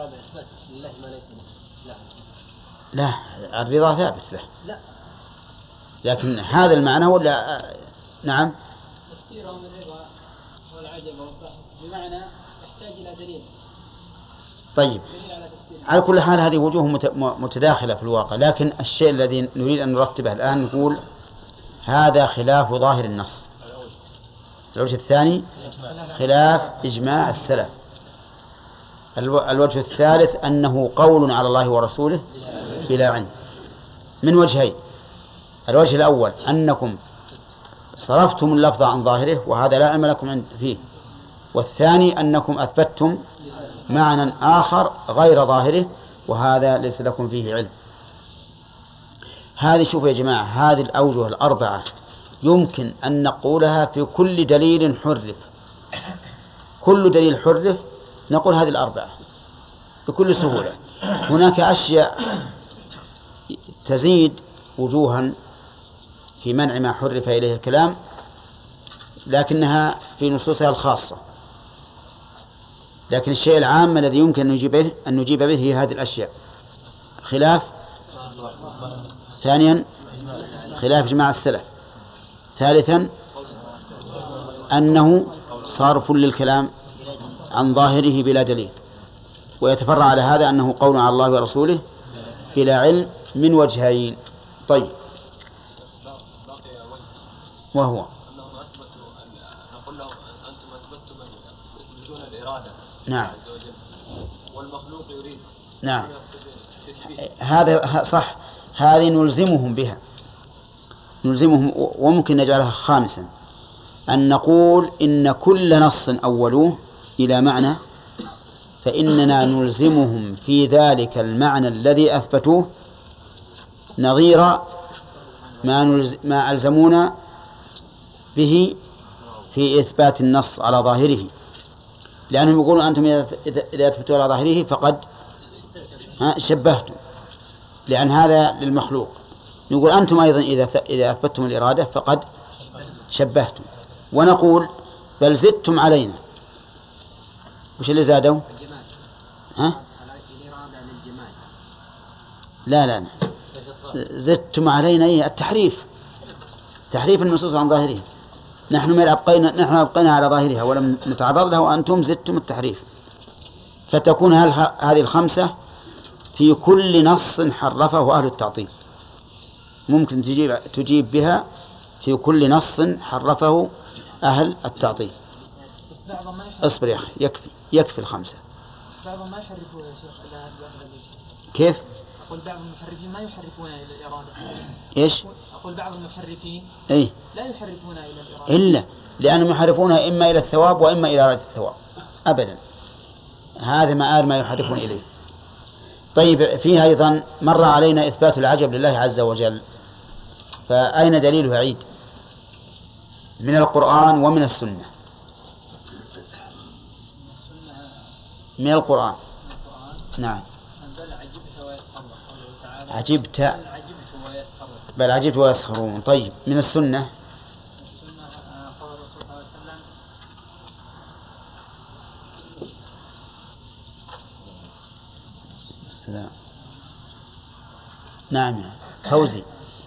لا الرضا ثابت له، لكن هذا المعنى ولا نعم تفسيره من الرضا والعجب والضحك بمعنى يحتاج إلى دليل. طيب على كل حال هذه وجوه متداخلة في الواقع، لكن الشيء الذي نريد أن نرتبه الآن نقول هذا خلاف ظاهر النص. الوجه الثاني خلاف إجماع السلف. الوجه الثالث أنه قول على الله ورسوله بلا علم من وجهين. الوجه الأول أنكم صرفتم اللفظ عن ظاهره وهذا لا علم لكم فيه، والثاني أنكم أثبتتم معنى آخر غير ظاهره وهذا ليس لكم فيه علم. هذه شوفوا يا جماعة، هذه الأوجه الأربعة يمكن أن نقولها في كل دليل حرف. كل دليل حرف نقول هذه الأربعة بكل سهولة. هناك أشياء تزيد وجوها في منع ما حرف إليه الكلام لكنها في نصوصها الخاصة، لكن الشيء العام الذي يمكن أن نجيب به أن نجيب به هي هذه الأشياء. خلاف ثانيا خلاف إجماع السلف. ثالثا أنه صارف للكلام عن ظاهره بلا دليل. ويتفرع على هذا أنه قول على الله ورسوله بلا علم من وجهين. طيب، وهو أنهم أثبتوا نقول لهم أنتم أثبتم بدون الإرادة. نعم. والمخلوق يريد. نعم، هذا صح، هذه نلزمهم بها، نلزمهم. وممكن نجعلها خامسا، أن نقول إن كل نص أولوه إلى معنى فإننا نلزمهم في ذلك المعنى الذي أثبتوه نظير ما, نلز... ما ألزمونا به في إثبات النص على ظاهره، لأنهم يقولون أنتم إذا أثبتوا على ظاهره فقد شبهتم، لأن هذا للمخلوق. نقول أنتم أيضا إذا إذا أثبتتم الإرادة فقد شبهتم. ونقول بل زدتم علينا. وش اللي زادوا؟ ها؟ لا لا زدتم علينا إيه؟ التحريف، تحريف النصوص عن ظاهره. نحن ما أبقينا نحن أبقينا على ظاهرها ولم نتعرض له، وأنتم زدتم التحريف. فتكون هذه الخمسة في كل نص حرفه أهل التعطيل. ممكن تجيب تجيب بها في كل نص حرفه أهل التعطيل. بس بعضهم ما يحرف. اصبر يا أخي، يكفي يكفي الخمسة. بعضهم ما يحرفون يا شيخ إلا هذا الوجه. كيف؟ أقول بعض المحرفين ما يحرفون إلى الإرادة. إيش؟ أقول بعض المحرفين إيه؟ لا يحرفون إلى الإرادة إلا لأنهم يحرفونها إما إلى الثواب وإما إلى إرادة الثواب. أبدا، هذا مآل ما يحرفون إليه. طيب، فيها أيضا مر علينا إثبات العجب لله عز وجل، فأين دليله عيد؟ من القرآن ومن السنة. من القرآن. نعم. عجبت بل عجبت ويسخرون. طيب، من السنة. السلام. نعم فوزي.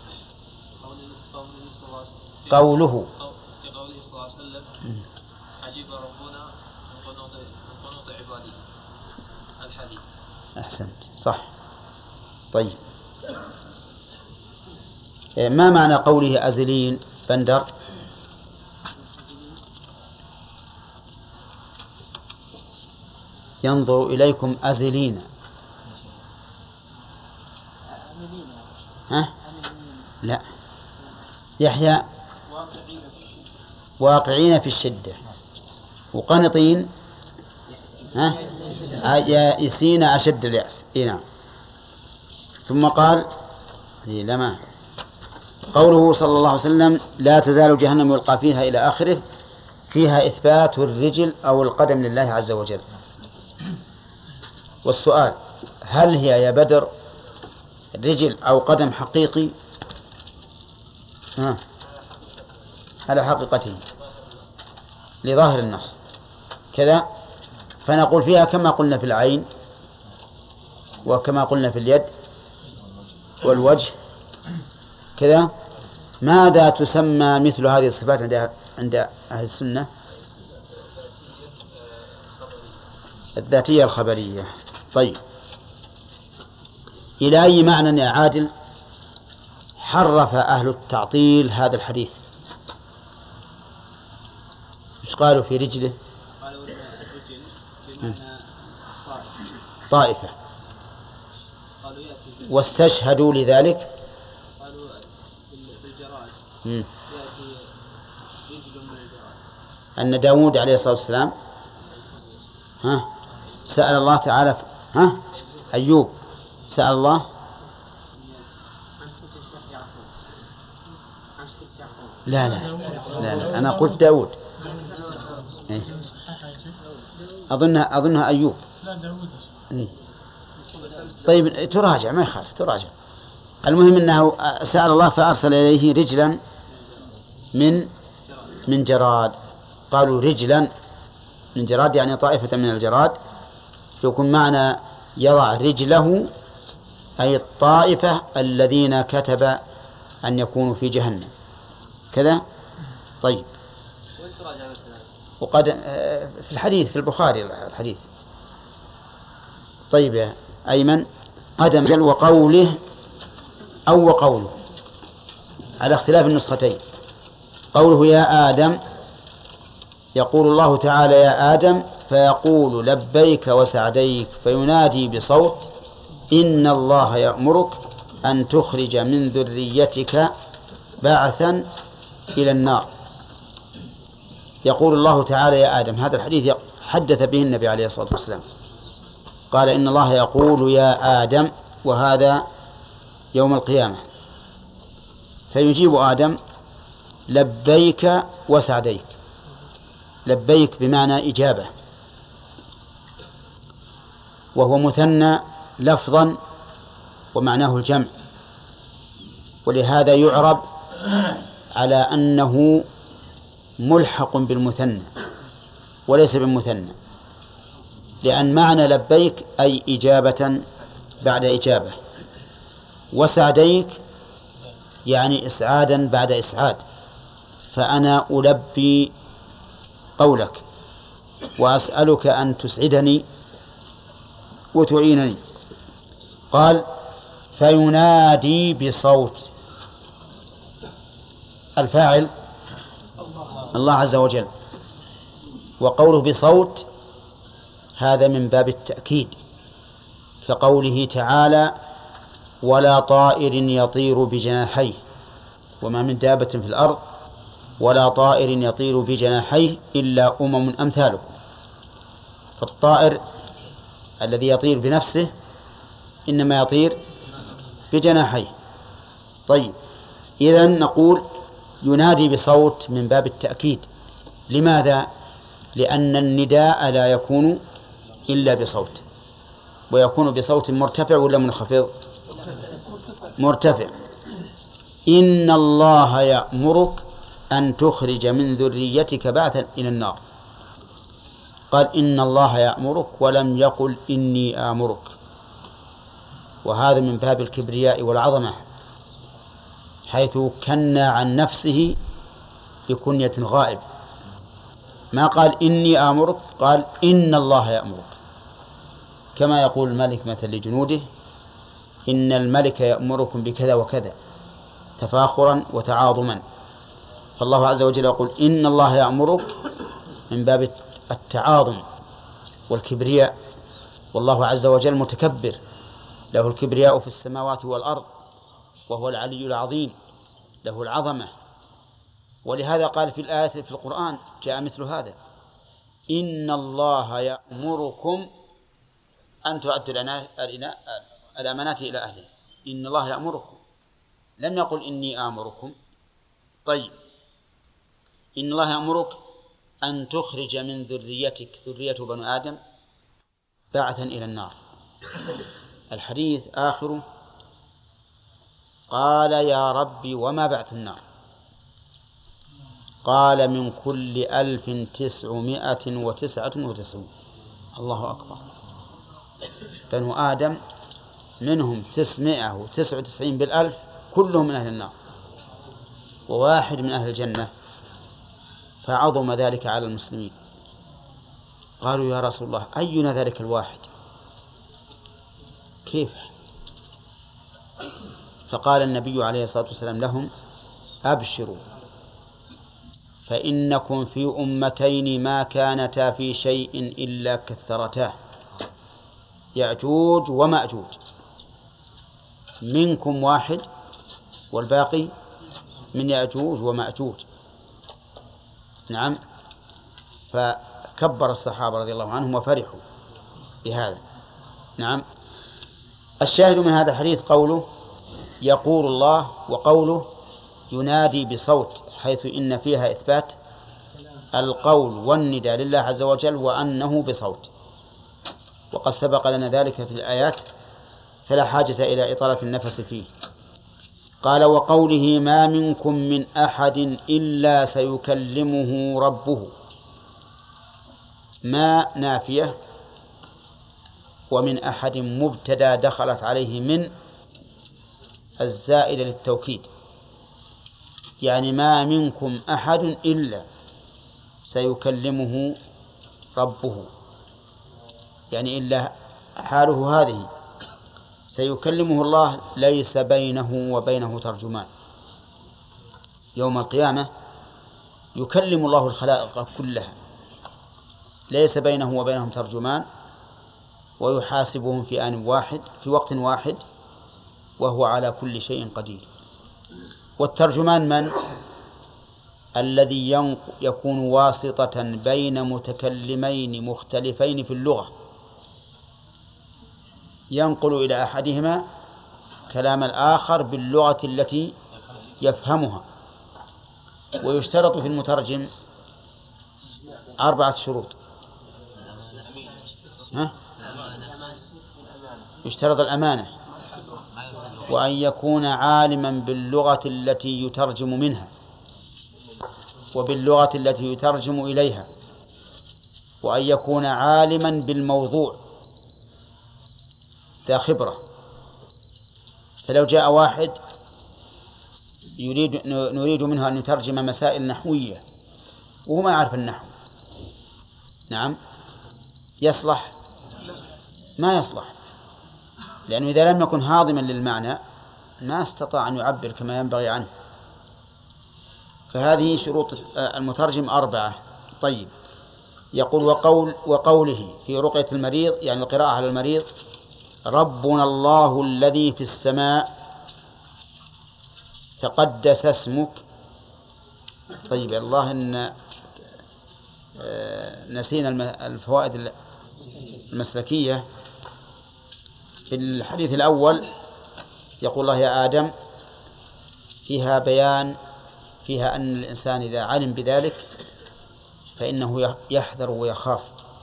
قوله في قوله صلى الله عليه وسلم عجب ربنا من قنوط من قنوط عباده الحديث. أحسنت، صح. طيب، ما معنى قوله أزلين بندر؟ ينظر إليكم أزلين. ها؟ لا، يحيى واقعين في الشدة، وقنطين ها يائسين أشد اليأس. نعم. ثم قال إيه لما قوله صلى الله عليه وسلم لا تزال جهنم يلقى فيها إلى آخره، فيها إثبات الرجل أو القدم لله عز وجل. والسؤال هل هي يا بدر رجل أو قدم حقيقي؟ ها على حقيقته لظاهر النص كذا، فنقول فيها كما قلنا في العين وكما قلنا في اليد والوجه كذا. ماذا تسمى مثل هذه الصفات عند عند أهل السنة؟ الذاتية الخبرية. طيب، إلى أي معنى يا عادل حرف أهل التعطيل هذا الحديث؟ مش قالوا في رجله؟ قالوا الرجل بمعنى طائفة. قالوا يأتي واستشهدوا لذلك قالوا بالجراد مم. يأتي رجل من الجراد. أن داود عليه الصلاة والسلام ها سأل الله تعالى ها أيوب سأل الله لا لا لا, لا. أنا قلت داود إيه؟ أظنها أظنها أيوب. إيه؟ طيب تراجع ما يخالف تراجع. المهم أنه سأل الله فأرسل إليه رجلا من من جراد. قالوا رجلا من جراد يعني طائفة من الجراد، فيكون معنى يضع رجله أي الطائفة الذين كتب أن يكونوا في جهنم كذا. طيب، وقد في الحديث في البخاري الحديث. طيب يا أيمن، قدم جل وقوله أو وقوله على اختلاف النسختين. قوله يا آدم، يقول الله تعالى يا آدم فيقول لبيك وسعديك، فينادي بصوت إن الله يأمرك أن تخرج من ذريتك بعثا إلى النار. يقول الله تعالى يا آدم، هذا الحديث حدث به النبي عليه الصلاة والسلام، قال إن الله يقول يا آدم، وهذا يوم القيامة. فيجيب آدم لبيك وسعديك. لبيك بمعنى إجابة، وهو مثنى لفظا ومعناه الجمع، ولهذا يعرب على أنه ملحق بالمثنى وليس بالمثنى، لأن معنى لبيك أي إجابة بعد إجابة، وسعديك يعني إسعادا بعد إسعاد. فأنا ألبي قولك وأسألك أن تسعدني وتعينني. قال فينادي بصوت، الفاعل الله عز وجل، وقوله بصوت هذا من باب التأكيد، كقوله تعالى ولا طائر يطير بجناحيه، وما من دابة في الأرض ولا طائر يطير بجناحيه إلا أمم أمثالكم. فالطائر الذي يطير بنفسه إنما يطير بجناحيه. طيب، إذن نقول ينادي بصوت من باب التأكيد. لماذا؟ لأن النداء لا يكون إلا بصوت، ويكون بصوت مرتفع ولا منخفض؟ مرتفع. إن الله يأمرك أن تخرج من ذريتك بعثا إلى النار. قال إن الله يأمرك ولم يقل إني آمرك، وهذا من باب الكبرياء والعظمة، حيث كنى عن نفسه بكنية غائب. ما قال إني آمرك، قال إن الله يأمرك، كما يقول الملك مثل لجنوده إن الملك يأمركم بكذا وكذا تفاخرا وتعاظما. فالله عز وجل يقول إن الله يأمرك من باب التعاظم والكبرياء، والله عز وجل متكبر، له الكبرياء في السماوات والأرض، وهو العلي العظيم، له العظمة. ولهذا قال في الآية في القرآن جاء مثل هذا إن الله يأمركم أن تؤدوا الأمانات إلى أهله. إن الله يأمركم، لم يقل إني آمركم. طيب، إن الله يأمرك أن تخرج من ذريتك، ذرية بنو آدم، بعثا إلى النار. الحديث آخره قال يا ربي وما بعث النار؟ قال من كل ألف تسعمائة وتسعة وتسعون. الله أكبر. بنو آدم منهم تسعمائة وتسعة وتسعين بالألف كلهم من أهل النار، وواحد من أهل الجنة، فعظم ذلك على المسلمين. قالوا يا رسول الله أينا ذلك الواحد؟ كيف؟ فقال النبي عليه الصلاة والسلام لهم أبشروا، فإنكم في أمتين ما كانتا في شيء إلا كثرتاه، يأجوج ومأجوج، منكم واحد والباقي من يأجوج ومأجوج. نعم. فكبر الصحابة رضي الله عنهم وفرحوا بهذا. نعم. الشاهد من هذا الحديث قوله يقول الله، وقوله ينادي بصوت، حيث إن فيها إثبات القول والنداء لله عز وجل وأنه بصوت، وقد سبق لنا ذلك في الآيات فلا حاجة إلى إطالة النفس فيه. قال وقوله ما منكم من أحد إلا سيكلمه ربه. ما نافية، ومن أحد مبتدأ دخلت عليه من الزائدة للتوكيد، يعني ما منكم أحد إلا سيكلمه ربه، يعني إلا حاله هذه سيكلمه الله، ليس بينه وبينه ترجمان. يوم القيامة يكلم الله الخلائق كلها، ليس بينه وبينهم ترجمان، ويحاسبهم في آن واحد في وقت واحد، وهو على كل شيء قدير. والترجمان من؟ الذي يكون واسطة بين متكلمين مختلفين في اللغة، ينقل إلى أحدهما كلام الآخر باللغة التي يفهمها. ويشترط في المترجم أربعة شروط. ها؟ يشترط الأمانة، وأن يكون عالما باللغة التي يترجم منها وباللغة التي يترجم إليها، وأن يكون عالما بالموضوع ذا خبرة. فلو جاء واحد يريد نريد منه أن يترجم مسائل نحوية وهو ما يعرف النحو، نعم يصلح؟ ما يصلح، لأنه إذا لم يكن هاضما للمعنى ما استطاع أن يعبر كما ينبغي عنه. فهذه شروط المترجم أربعة. طيب، يقول وقول وقوله في رقية المريض، يعني القراءة على المريض: ربنا الله الذي في السماء تقدس اسمك. طيب، الله إن نسينا الفوائد المسلكية. في الحديث الأول يقول الله يا آدم، فيها بيان فيها أن الإنسان إذا علم بذلك فإنه يحذر ويخاف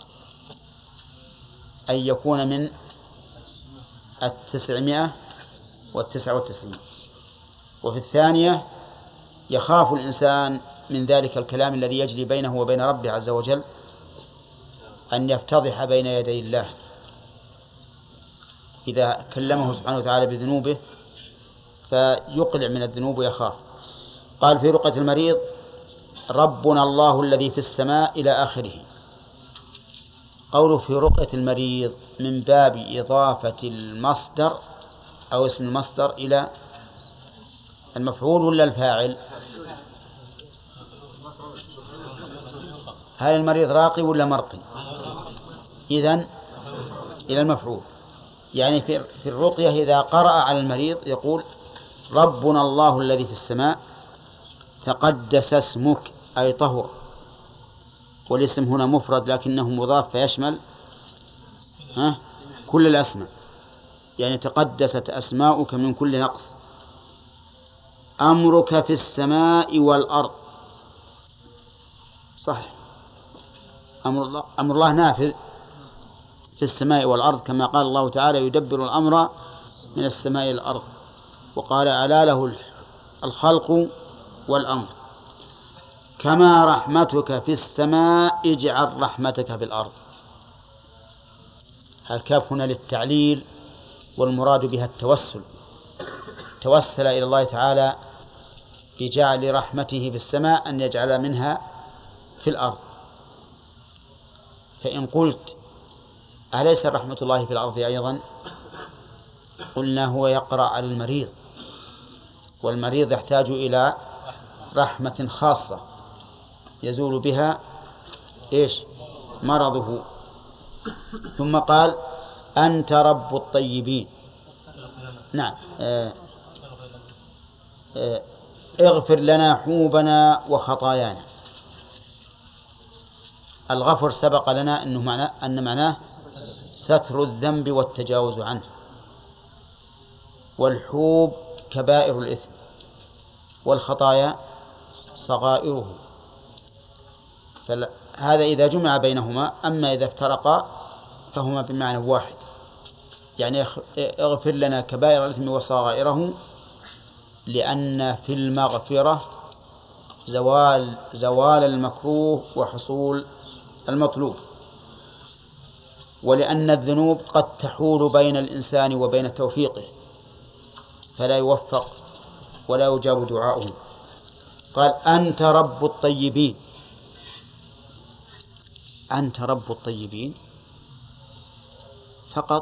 أن يكون من التسعمائة والتسعة والتسعين. وفي الثانية يخاف الإنسان من ذلك الكلام الذي يجري بينه وبين ربه عز وجل، أن يفتضح بين يدي الله إذا كلمه سبحانه وتعالى بذنوبه، فيقلع من الذنوب ويخاف. قال في رقية المريض: ربنا الله الذي في السماء، إلى آخره. قوله في رقية المريض من باب إضافة المصدر أو اسم المصدر إلى المفعول ولا الفاعل؟ هل المريض راقي ولا مرقي؟ إذن إلى المفعول. يعني في في الرقية إذا قرأ على المريض يقول: ربنا الله الذي في السماء تقدس اسمك، أي طهر. والاسم هنا مفرد لكنه مضاف فيشمل ها كل الأسماء، يعني تقدست أسماؤك من كل نقص. أمرك في السماء والأرض، صح، أمر الله, أمر الله نافذ في السماء والأرض، كما قال الله تعالى: يدبر الأمر من السماء إلى الأرض. وقال: ألا له الخلق والأمر. كما رحمتك في السماء اجعل رحمتك في الأرض. الكاف هنا للتعليل، والمراد بها التوسل، توسل إلى الله تعالى بجعل رحمته في السماء أن يجعل منها في الأرض. فإن قلت: أليس رحمة الله في الأرض أيضا؟ قلنا: هو يقرأ على المريض، والمريض يحتاج إلى رحمة خاصة يزول بها إيش؟ مرضه. ثم قال: أنت رب الطيبين. نعم، آه آه اغفر لنا حوبنا وخطايانا. الغفر سبق لنا أنه معناه أن معناه ستر الذنب والتجاوز عنه، والحوب كبائر الإثم، والخطايا صغائره. فهذا إذا جمع بينهما. أما إذا افترقا فهما بمعنى واحد، يعني اغفر لنا كبائر الإثم وصغائره، لأن في المغفرة زوال زوال المكروه وحصول المطلوب. ولأن الذنوب قد تحول بين الإنسان وبين توفيقه فلا يوفق ولا يجاب دعاؤه. قال أنت رب الطيبين، أنت رب الطيبين فقط،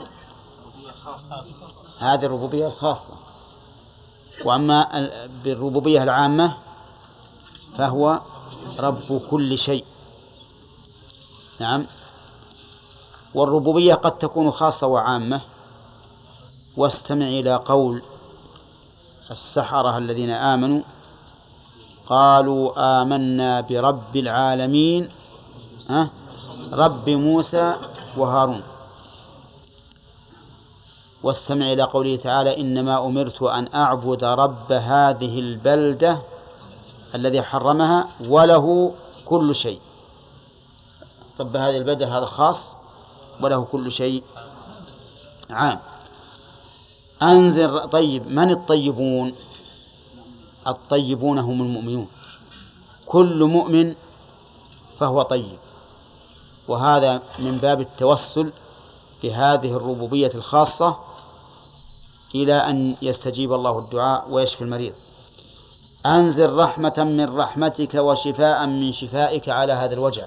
هذه الربوبية الخاصة. وأما بالربوبية العامة فهو رب كل شيء. نعم. والربوبية قد تكون خاصة وعامة. واستمع إلى قول السحرة الذين آمنوا قالوا آمنا برب العالمين أه؟ رب موسى وهارون. واستمع إلى قوله تعالى إنما أمرت أن أعبد رب هذه البلدة الذي حرمها وله كل شيء. رب هذه البلدة هذا خاص وله كل شيء عام. أنزل. طيب، من الطيبون؟ الطيبون هم المؤمنون، كل مؤمن فهو طيب، وهذا من باب التوسل بهذه الربوبية الخاصة إلى أن يستجيب الله الدعاء ويشفي المريض. أنزل رحمة من رحمتك وشفاء من شفائك على هذا الوجع.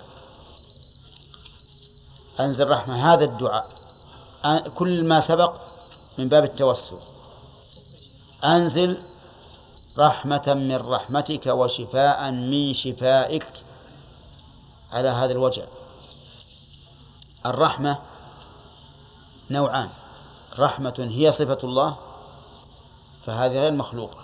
أنزل رحمة، هذا الدعاء كل ما سبق من باب التوسل. أنزل رحمة من رحمتك وشفاء من شفائك على هذا الوجع. الرحمة نوعان، رحمة هي صفة الله فهذه غير مخلوقة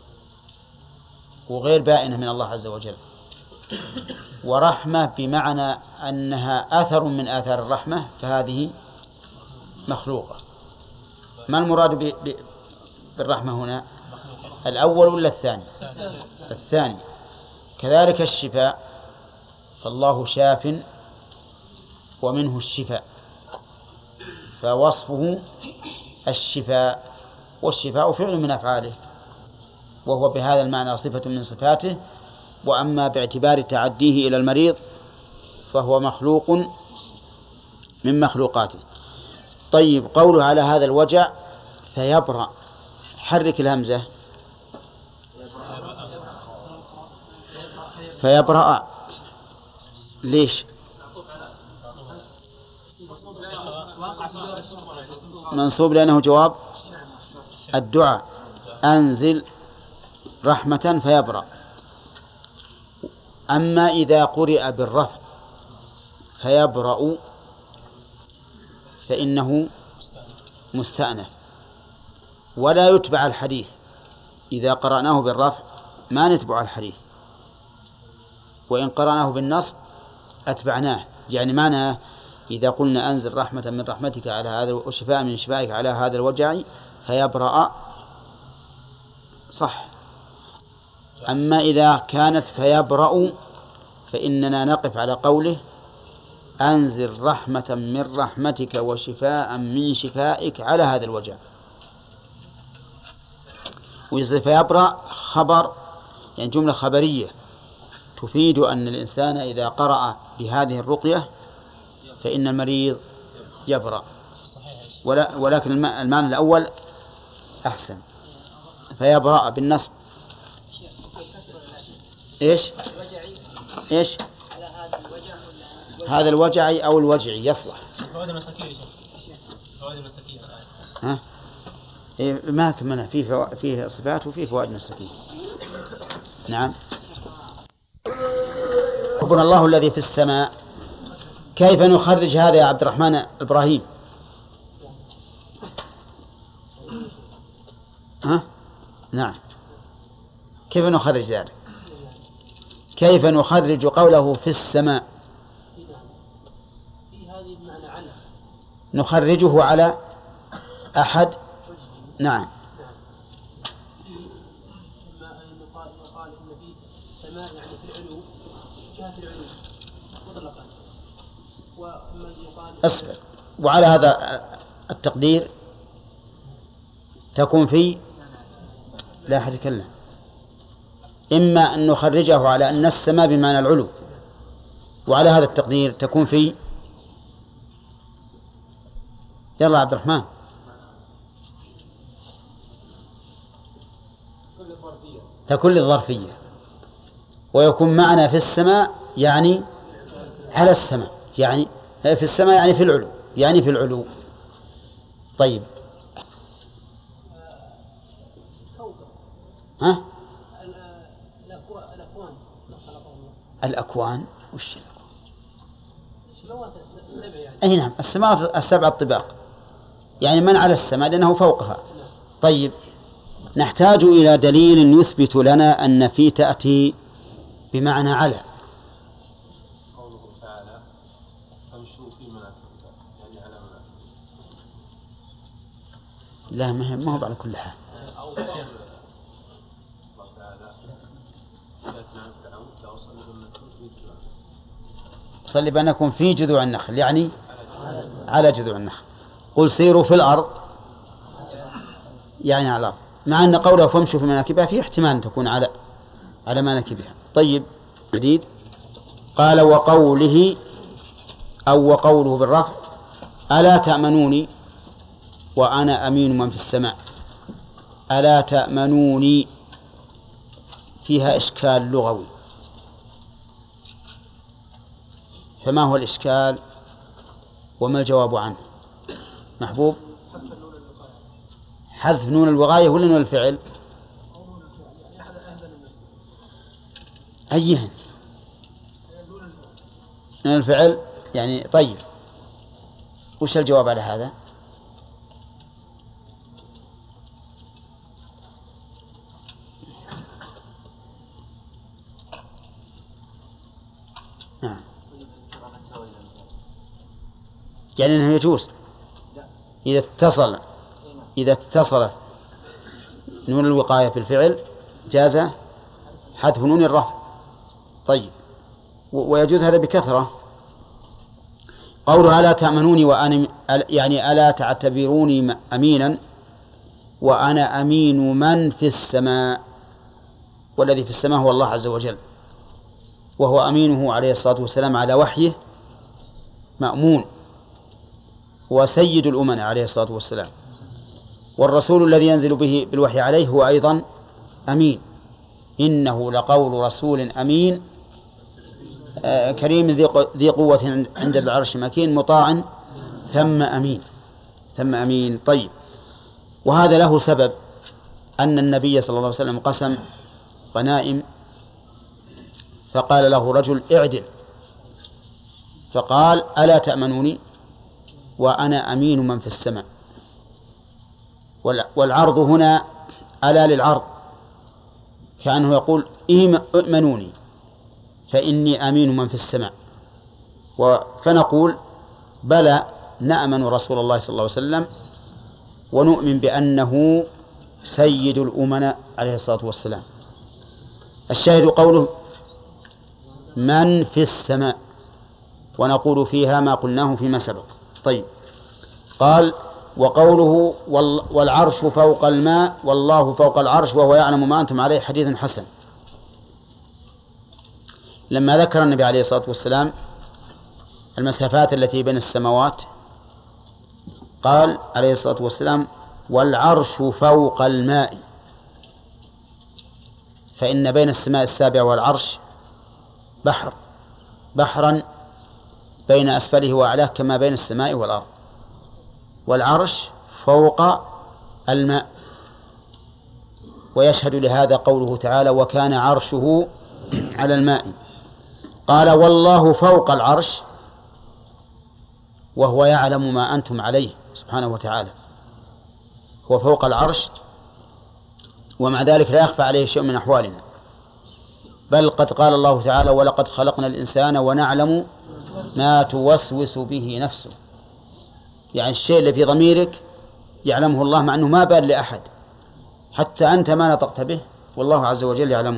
وغير بائنة من الله عز وجل، ورحمة بمعنى أنها أثر من آثار الرحمة فهذه مخلوقة. ما المراد ب... ب... بالرحمة هنا؟ الأول ولا الثاني؟ الثاني. كذلك الشفاء، فالله شاف ومنه الشفاء، فوصفه الشفاء، والشفاء فعل من أفعاله، وهو بهذا المعنى صفة من صفاته. وأما باعتبار تعديه إلى المريض فهو مخلوق من مخلوقاته. طيب، قوله على هذا الوجع فيبرأ، حرك الهمزة، فيبرأ ليش؟ منصوب لأنه جواب الدعاء. أنزل رحمة فيبرأ. أما إذا قرئ بالرفع فيبرأ فإنه مستأنف ولا يتبع الحديث. إذا قرأناه بالرفع ما نتبع الحديث، وإن قرأناه بالنصب أتبعناه. يعني معنى إذا قلنا أنزل رحمة من رحمتك على هذا وشفاء من شفائك على هذا الوجع فيبرأ صح. أما إذا كانت فيبرأ فإننا نقف على قوله أنزل رحمة من رحمتك وشفاء من شفائك على هذا الوجع. ويصير فيبرأ خبر، يعني جملة خبرية تفيد أن الإنسان إذا قرأ بهذه الرقية فإن المريض يبرأ. ولا ولكن المعنى الأول أحسن، فيبرأ بالنصب. إيش إيش هذا الوجع أو الوجع يصلح. فوائد المساكين، فوائد المساكين ها إيه ما كملنا فيه فو... فيه صفات وفيه فوائد المساكين. نعم. ربنا الله الذي في السماء. كيف نخرج هذا يا عبد الرحمن إبراهيم؟ ها نعم، كيف نخرج ذلك؟ كيف نخرج قوله في السماء؟ نخرجه على أحد. نعم. يقال إن في السماء يعني في العلو، جهة العلو مطلقا. وما يقال أصبر. وعلى هذا التقدير تكون في لا أحد يتكلم. إما أن نخرجه على أن السماء بمعنى العلو، وعلى هذا التقدير تكون في يلا عبد الرحمن. تكون للظرفية، ويكون معنا في السماء يعني على السماء، يعني في السماء يعني في العلو، يعني في العلو. طيب ها؟ الأكوان الأكوان وش؟ السماوات السبع يعني. أي نعم، السماوات السبع الطباق، يعني من على السماء لأنه فوقها. طيب نحتاج إلى دليل يثبت لنا أن في تأتي بمعنى على. قوله تعالى فامشوا في مناكبها، يعني على مناكبها. لا ما هو على كل حال. أو الله تعالى صلي بأنكم في جذوع النخل، يعني على جذوع النخل. قل سيروا في الأرض، يعني على الأرض، مع أن قوله فامشوا في مناكبها في احتمال أن تكون على على مناكبها. طيب جديد قال وقوله أو وقوله بالرفع ألا تأمنوني وأنا أمين من في السماء. ألا تأمنوني فيها إشكال لغوي، فما هو الإشكال وما الجواب عنه؟ محبوب. حذف نون الوقاية ولا نون الفعل؟ أيهن؟ نون الفعل يعني. طيب وش الجواب على هذا؟ نعم، يعني أنه يجوز إذا اتصل إذا اتصلت نون الوقاية بالفعل جاز حذف نون الرفع. طيب ويجوز هذا بكثرة. قوله ألا تأمنوني وأنا يعني ألا تعتبروني أمينا وأنا أمين من في السماء، والذي في السماء هو الله عز وجل، وهو أمينه عليه الصلاة والسلام على وحيه مأمون، وسيد الأمناء عليه الصلاة والسلام. والرسول الذي ينزل به بالوحي عليه هو أيضا أمين. إنه لقول رسول أمين آه كريم ذي قوة عند العرش مكين مطاع ثم أمين ثم أمين. طيب وهذا له سبب، أن النبي صلى الله عليه وسلم قسم غنائم فقال له رجل اعدل، فقال ألا تأمنوني وأنا أمين من في السماء. والعرض هنا ألا للعرض، كأنه يقول ائمنوني فإني أمين من في السماء. فنقول بلى نأمن رسول الله صلى الله عليه وسلم ونؤمن بأنه سيد الأمناء عليه الصلاة والسلام. الشاهد قوله من في السماء، ونقول فيها ما قلناه فيما سبق. طيب قال وقوله والعرش فوق الماء والله فوق العرش وهو يعلم ما أنتم عليه حديث حسن. لما ذكر النبي عليه الصلاة والسلام المسافات التي بين السماوات قال عليه الصلاة والسلام والعرش فوق الماء، فإن بين السماء السابعة والعرش بحر بحرا بين أسفله وأعلاه كما بين السماء والأرض، والعرش فوق الماء. ويشهد لهذا قوله تعالى وكان عرشه على الماء. قال والله فوق العرش وهو يعلم ما أنتم عليه سبحانه وتعالى. هو فوق العرش ومع ذلك لا يخفى عليه شيء من أحوالنا، بل قد قال الله تعالى ولقد خلقنا الإنسان ونعلم ما توسوس به نفسه. يعني الشيء اللي في ضميرك يعلمه الله، مع أنه ما بال لأحد، حتى أنت ما نطقت به والله عز وجل يعلمه.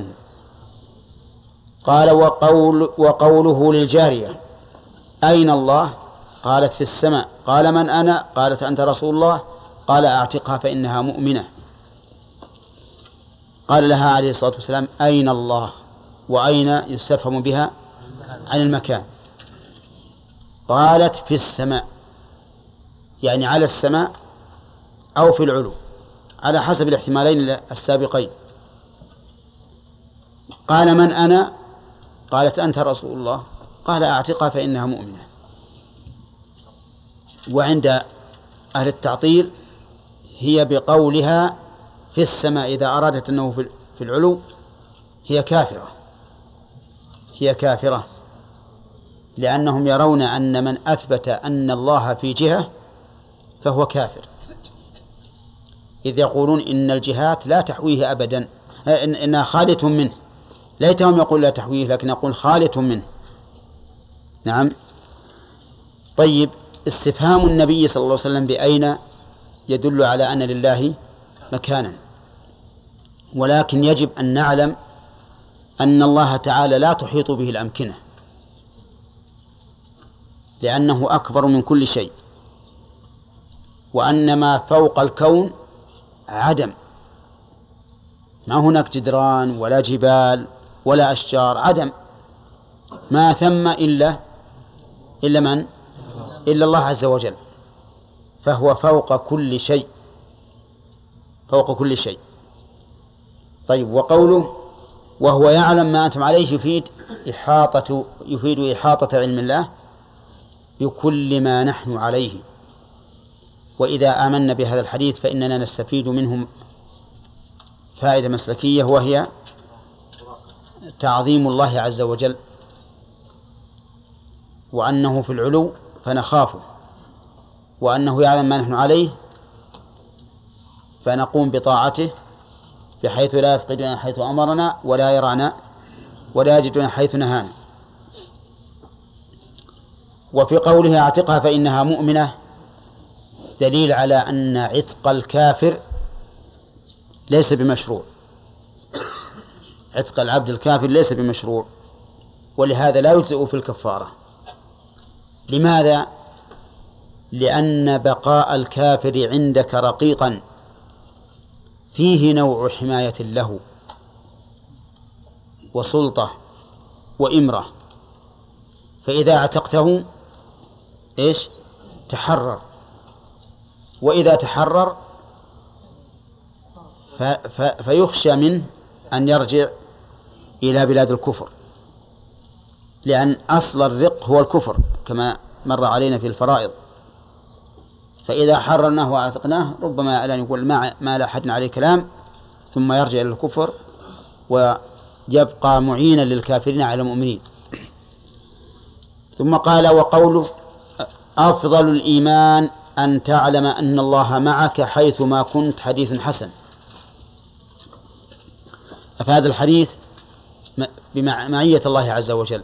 قال وقول وقوله للجارية أين الله؟ قالت في السماء. قال من أنا؟ قالت أنت رسول الله. قال أعتقها فإنها مؤمنة. قال لها عليه الصلاة والسلام أين الله؟ وأين يستفهم بها عن المكان. قالت في السماء. يعني على السماء أو في العلو على حسب الاحتمالين السابقين. قال من أنا؟ قالت أنت رسول الله. قال أعتقها فإنها مؤمنة. وعند أهل التعطيل هي بقولها في السماء إذا أرادت أنه في العلو هي كافرة، هي كافرة، لأنهم يرون أن من أثبت أن الله في جهة فهو كافر، إذ يقولون إن الجهات لا تحويه أبدا، إن إنها خالية منه. ليتهم يقول لا تحويه، لكن يقول خالية منه. نعم. طيب، استفهام النبي صلى الله عليه وسلم بأين يدل على أن لله مكانا، ولكن يجب أن نعلم أن الله تعالى لا تحيط به الأمكنة، لأنه أكبر من كل شيء، وأن ما فوق الكون عدم، ما هناك جدران ولا جبال ولا أشجار، عدم، ما ثم إلا إلا من؟ إلا الله عز وجل، فهو فوق كل شيء، فوق كل شيء. طيب، وقوله وهو يعلم ما أنتم عليه يفيد إحاطة يفيد إحاطة علم الله بكل ما نحن عليه. وإذا آمنا بهذا الحديث فإننا نستفيد منهم فائدة مسلكية، وهي تعظيم الله عز وجل، وأنه في العلو فنخافه، وأنه يعلم ما نحن عليه فنقوم بطاعته بحيث لا يفقدنا حيث أمرنا ولا يرانا ولا يجدنا حيث نهانا. وفي قوله اعتقها فإنها مؤمنة دليل على أن عتق الكافر ليس بمشروع، عتق العبد الكافر ليس بمشروع، ولهذا لا يجزئ في الكفارة. لماذا؟ لأن بقاء الكافر عندك رقيقا فيه نوع حماية له وسلطة وإمرة، فإذا اعتقته إيش؟ تحرر، وإذا تحرر ف... ف... فيخشى منه أن يرجع إلى بلاد الكفر، لأن أصل الرق هو الكفر كما مر علينا في الفرائض. فإذا حررناه وعتقناه ربما الآن يقول ما ما لا حد عليه كلام، ثم يرجع إلى الكفر ويبقى معينا للكافرين على المؤمنين. ثم قال وقوله أفضل الإيمان أن تعلم أن الله معك حيثما كنت حديث حسن. فهذا الحديث بمعية الله عز وجل،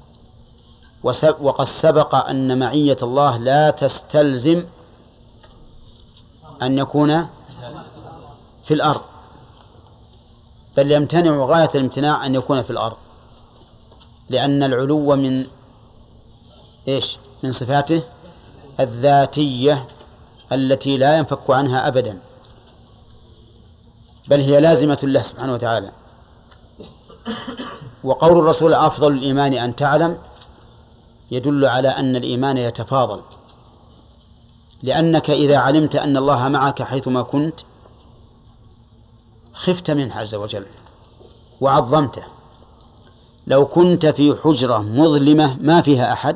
وقد سبق أن معية الله لا تستلزم أن يكون في الأرض، بل يمتنع غاية الامتناع أن يكون في الأرض، لأن العلو من إيش؟ من صفاته الذاتية التي لا ينفك عنها أبدا، بل هي لازمة له سبحانه وتعالى. وقول الرسول أفضل الإيمان أن تعلم يدل على أن الإيمان يتفاضل، لأنك إذا علمت أن الله معك حيثما كنت خفت منه عز وجل وعظمته. لو كنت في حجرة مظلمة ما فيها أحد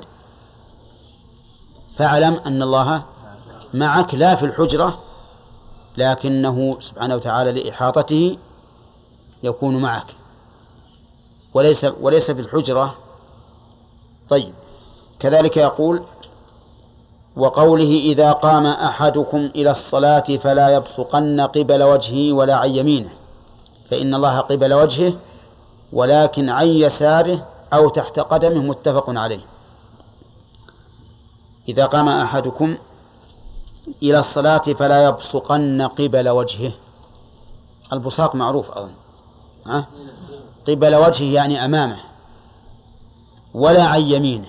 فاعلم أن الله معك، لا في الحجرة لكنه سبحانه وتعالى لإحاطته يكون معك، وليس وليس في الحجرة. طيب، كذلك يقول وقوله إذا قام أحدكم إلى الصلاة فلا يبصقن قبل وجهه ولا عن يمينه، فإن الله قبل وجهه ولكن عن يساره أو تحت قدمه، متفق عليه. إذا قام أحدكم إلى الصلاة فلا يبصقن قبل وجهه، البصاق معروف أظن، ها؟ قبل وجهه يعني أمامه، ولا عن يمينه.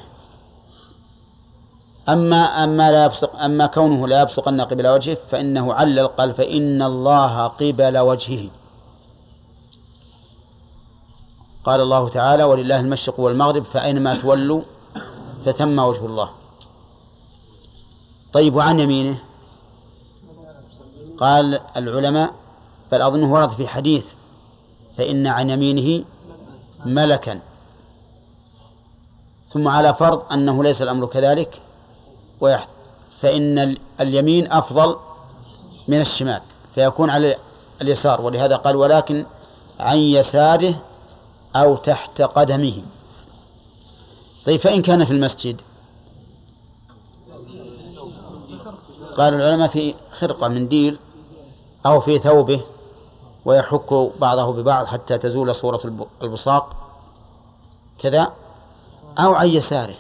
أما أما لا يبصق أما كونه لا يبصقن قبل وجهه فإنه علل قال فإن الله قبل وجهه. قال الله تعالى ولله المشرق والمغرب فأينما تولوا فثم وجه الله. طيب وعن يمينه؟ قال العلماء بل أظنه ورد في حديث فإن عن يمينه ملكا، ثم على فرض أنه ليس الأمر كذلك فإن اليمين أفضل من الشمال فيكون على اليسار، ولهذا قال ولكن عن يساره أو تحت قدمه. طيب فإن كان في المسجد؟ قال العلماء في خرقة منديل أو في ثوبه ويحك بعضه ببعض حتى تزول صورة البصاق كذا، أو عن يساره.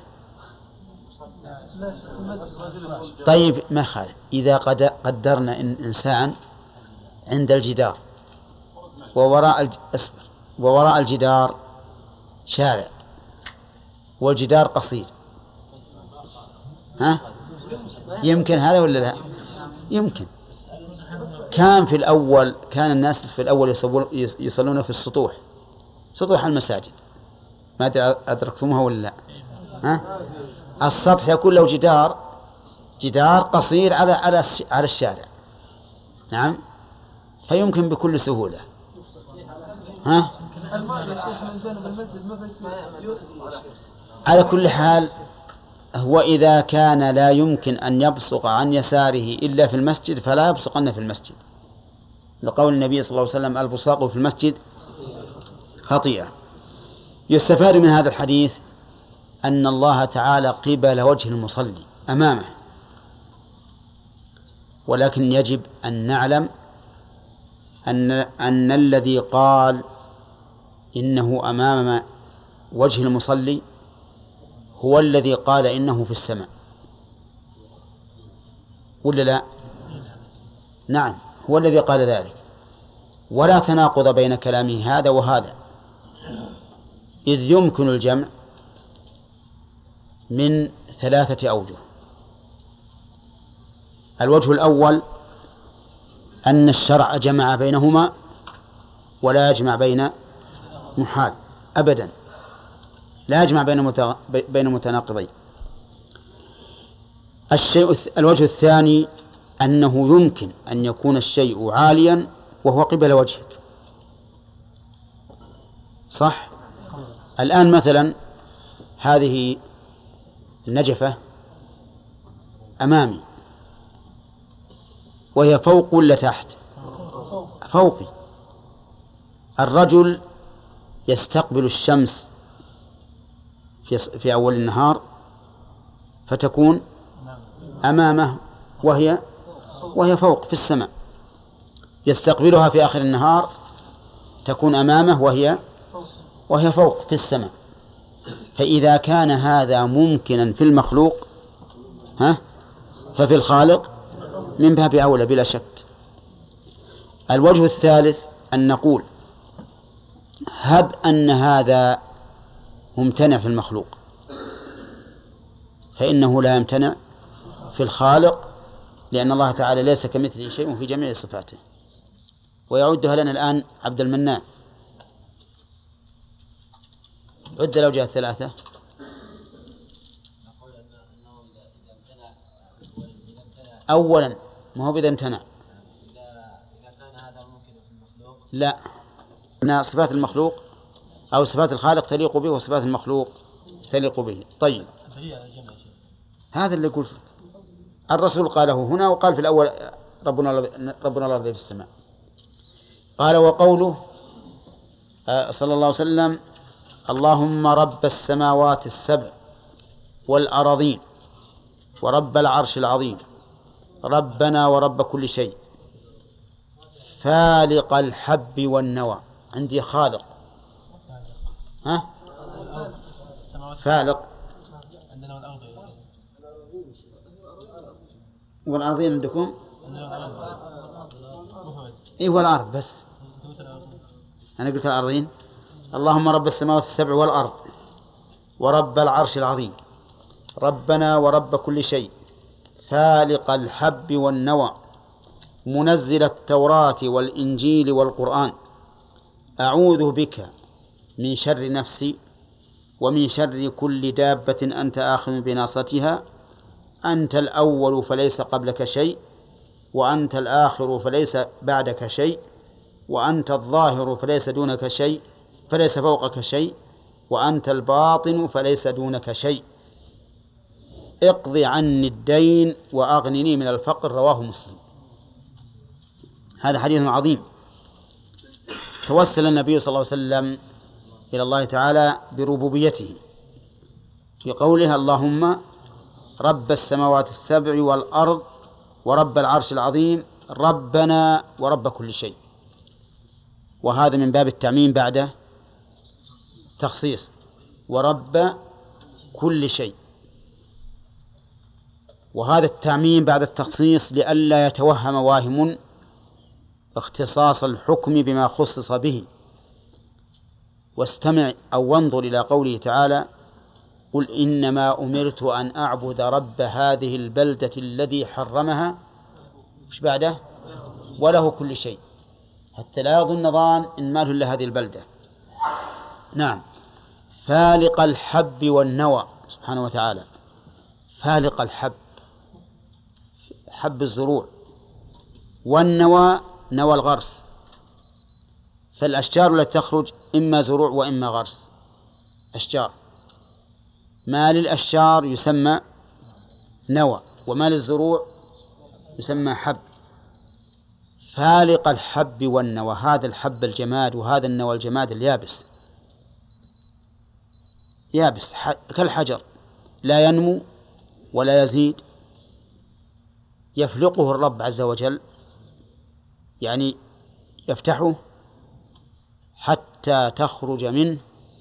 طيب ما خالف إذا قدرنا إن إنسان عند الجدار ووراء الأسفل ووراء الجدار شارع والجدار قصير، ها يمكن هذا ولا لا؟ يمكن. كان في الأول كان الناس في الأول يصلون في السطوح، سطوح المساجد، ما أدركتموها ولا لا؟ ها؟ السطح يكون له جدار جدار قصير على على على الشارع، نعم، فيمكن بكل سهولة. ها؟ على كل حال هو إذا كان لا يمكن أن يبصق عن يساره إلا في المسجد فلا يبصقن في المسجد، لقول النبي صلى الله عليه وسلم البصاق في المسجد خطيئة. يستفاد من هذا الحديث أن الله تعالى قبل وجه المصلي أمامه، ولكن يجب أن نعلم أن أن الذي قال إنه أمام وجه المصلي هو الذي قال إنه في السماء، ولا لا؟ نعم، هو الذي قال ذلك، ولا تناقض بين كلامه هذا وهذا، إذ يمكن الجمع من ثلاثة أوجه. الوجه الأول أن الشرع جمع بينهما ولا يجمع بين محال أبدا، لا يجمع بين بين متناقضين. الشيء الوجه الثاني أنه يمكن أن يكون الشيء عاليا وهو قبل وجهك، صح؟ الآن مثلا هذه النجفة أمامي وهي فوق ولا تحت؟ فوقي. الرجل يستقبل الشمس في في أول النهار فتكون أمامه وهي وهي فوق في السماء، يستقبلها في آخر النهار تكون أمامه وهي وهي فوق في السماء. فإذا كان هذا ممكنا في المخلوق ها ففي الخالق من باب أولى بلا شك. الوجه الثالث أن نقول هب أن هذا ممتنع في المخلوق فإنه لا يمتنع في الخالق، لأن الله تعالى ليس كمثله شيء في جميع صفاته. ويعدها لنا الآن عبد المنان، عد الأوجه الثلاثة. أولا ما هو إذا امتنع، لا، أن صفات المخلوق أو صفات الخالق تليق به وصفات المخلوق تليق به. طيب هذا اللي يقول الرسول قاله هنا وقال في الأول ربنا ربنا الله في السماء. قال وقوله صلى الله عليه وسلم اللهم رب السماوات السبع والأراضين ورب العرش العظيم ربنا ورب كل شيء فالق الحب والنوى. عندي خالق، ها فالق والأرضين عندكم إيه والأرض بس، أنا قلت الأرضين. اللهم رب السماوات السبع والأرض ورب العرش العظيم ربنا ورب كل شيء فالق الحب والنوى منزل التوراة والإنجيل والقرآن أعوذ بك من شر نفسي ومن شر كل دابة أنت آخذ بناصتها أنت الأول فليس قبلك شيء، وأنت الآخر فليس بعدك شيء، وأنت الظاهر فليس دونك شيء فليس فوقك شيء، وأنت الباطن فليس دونك شيء، اقض عني الدين وأغنني من الفقر. رواه مسلم. هذا حديث عظيم. توسل النبي صلى الله عليه وسلم إلى الله تعالى بربوبيته في قولها: اللهم رب السماوات السبع والأرض ورب العرش العظيم ربنا ورب كل شيء. وهذا من باب التعميم بعد تخصيص، ورب كل شيء. وهذا التعميم بعد التخصيص لئلا يتوهم واهم اختصاص الحكم بما خصص به. واستمع أو وانظر إلى قوله تعالى: قل إنما أمرت أن أعبد رب هذه البلدة الذي حرمها إيش بعده؟ وله كل شيء، حتى لا يظن ظان إن ماله إلا هذه البلدة. نعم. فالق الحب والنوى سبحانه وتعالى. فالق الحب، حب الزروع، والنوى نوى الغرس. فالأشجار التي تخرج إما زروع وإما غرس، أشجار. ما للأشجار يسمى نوى، وما للزروع يسمى حب. فالق الحب والنوى، هذا الحب الجماد وهذا النوى الجماد اليابس، يابس كالحجر، لا ينمو ولا يزيد. يفلقه الرب عز وجل، يعني يفتحه حتى تخرج منه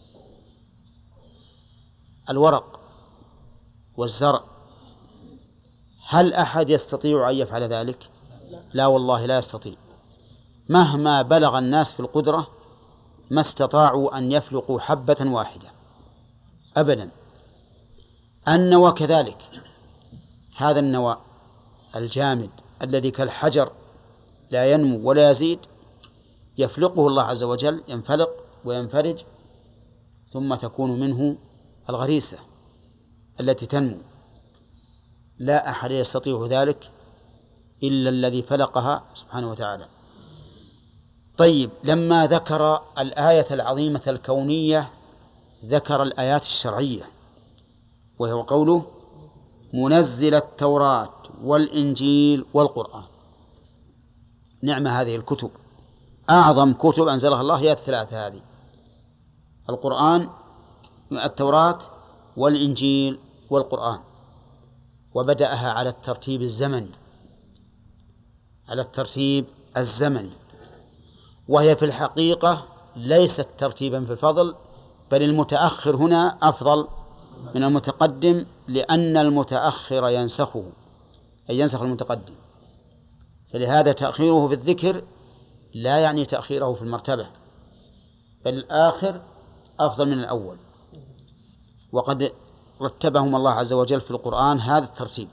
الورق والزرع. هل أحد يستطيع أن يفعل ذلك؟ لا والله لا يستطيع. مهما بلغ الناس في القدرة ما استطاعوا أن يفلقوا حبة واحدة أبدا. النوى كذلك، هذا النوى الجامد الذي كالحجر لا ينمو ولا يزيد، يفلقه الله عز وجل، ينفلق وينفرج، ثم تكون منه الغريسة التي تنمو. لا أحد يستطيع ذلك إلا الذي فلقها سبحانه وتعالى. طيب، لما ذكر الآية العظيمة الكونية ذكر الآيات الشرعية، وهو قوله: منزل التوراة والإنجيل والقرآن. نعم هذه الكتب، أعظم كتب أنزلها الله هي الثلاثة هذه: القرآن، التوراة، والإنجيل والقرآن. وبدأها على الترتيب الزمني، على الترتيب الزمني، وهي في الحقيقة ليست ترتيبا في الفضل، بل المتأخر هنا أفضل من المتقدم، لأن المتأخر ينسخه، أي ينسخ المتقدم. فلهذا تأخيره في الذكر لا يعني تأخيره في المرتبة، بل الآخر أفضل من الأول. وقد رتبهم الله عز وجل في القرآن هذا الترتيب،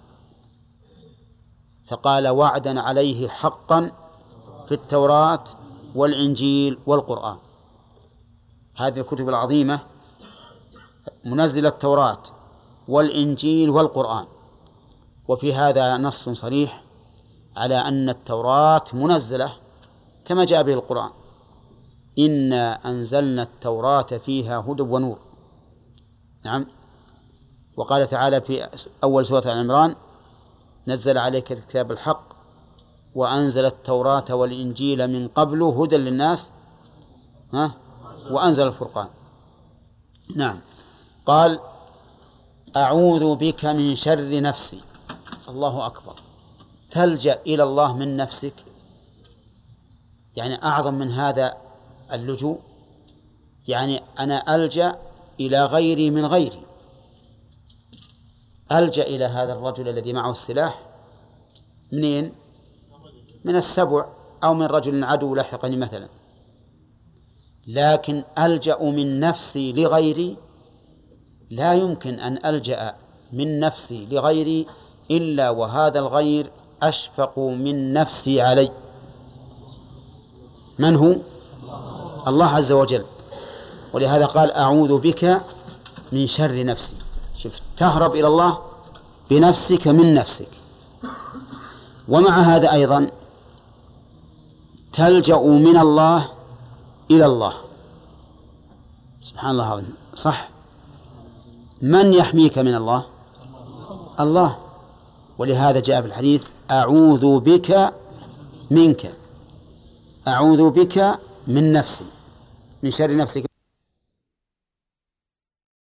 فقال: وعدا عليه حقا في التوراة والإنجيل والقرآن. هذه الكتب العظيمة منزل التوراة والإنجيل والقرآن. وفي هذا نص صريح على أن التوراة منزلة كما جاء به القرآن: إنا أنزلنا التوراة فيها هدى ونور. نعم. وقال تعالى في أول سورة العمران: نزل عليك الكتاب الحق وأنزل التوراة والإنجيل من قبل هدى للناس ها وأنزل الفرقان. نعم. قال: أعوذ بك من شر نفسي. الله أكبر. تلجأ إلى الله من نفسك، يعني أعظم من هذا اللجوء. يعني أنا ألجأ إلى غيري من غيري. ألجأ إلى هذا الرجل الذي معه السلاح منين؟ من السبع أو من رجل عدو لحقني مثلا. لكن ألجأ من نفسي لغيري، لا يمكن أن ألجأ من نفسي لغيري إلا وهذا الغير أشفق من نفسي علي. من هو؟ الله عز وجل. ولهذا قال: أعوذ بك من شر نفسي. شوف، تهرب إلى الله بنفسك من نفسك. ومع هذا أيضا تلجأ من الله إلى الله. سبحان الله العظيم. صح. من يحميك من الله؟ الله. ولهذا جاء في الحديث أعوذ بك منك، أعوذ بك من نفسي، من شر نفسك.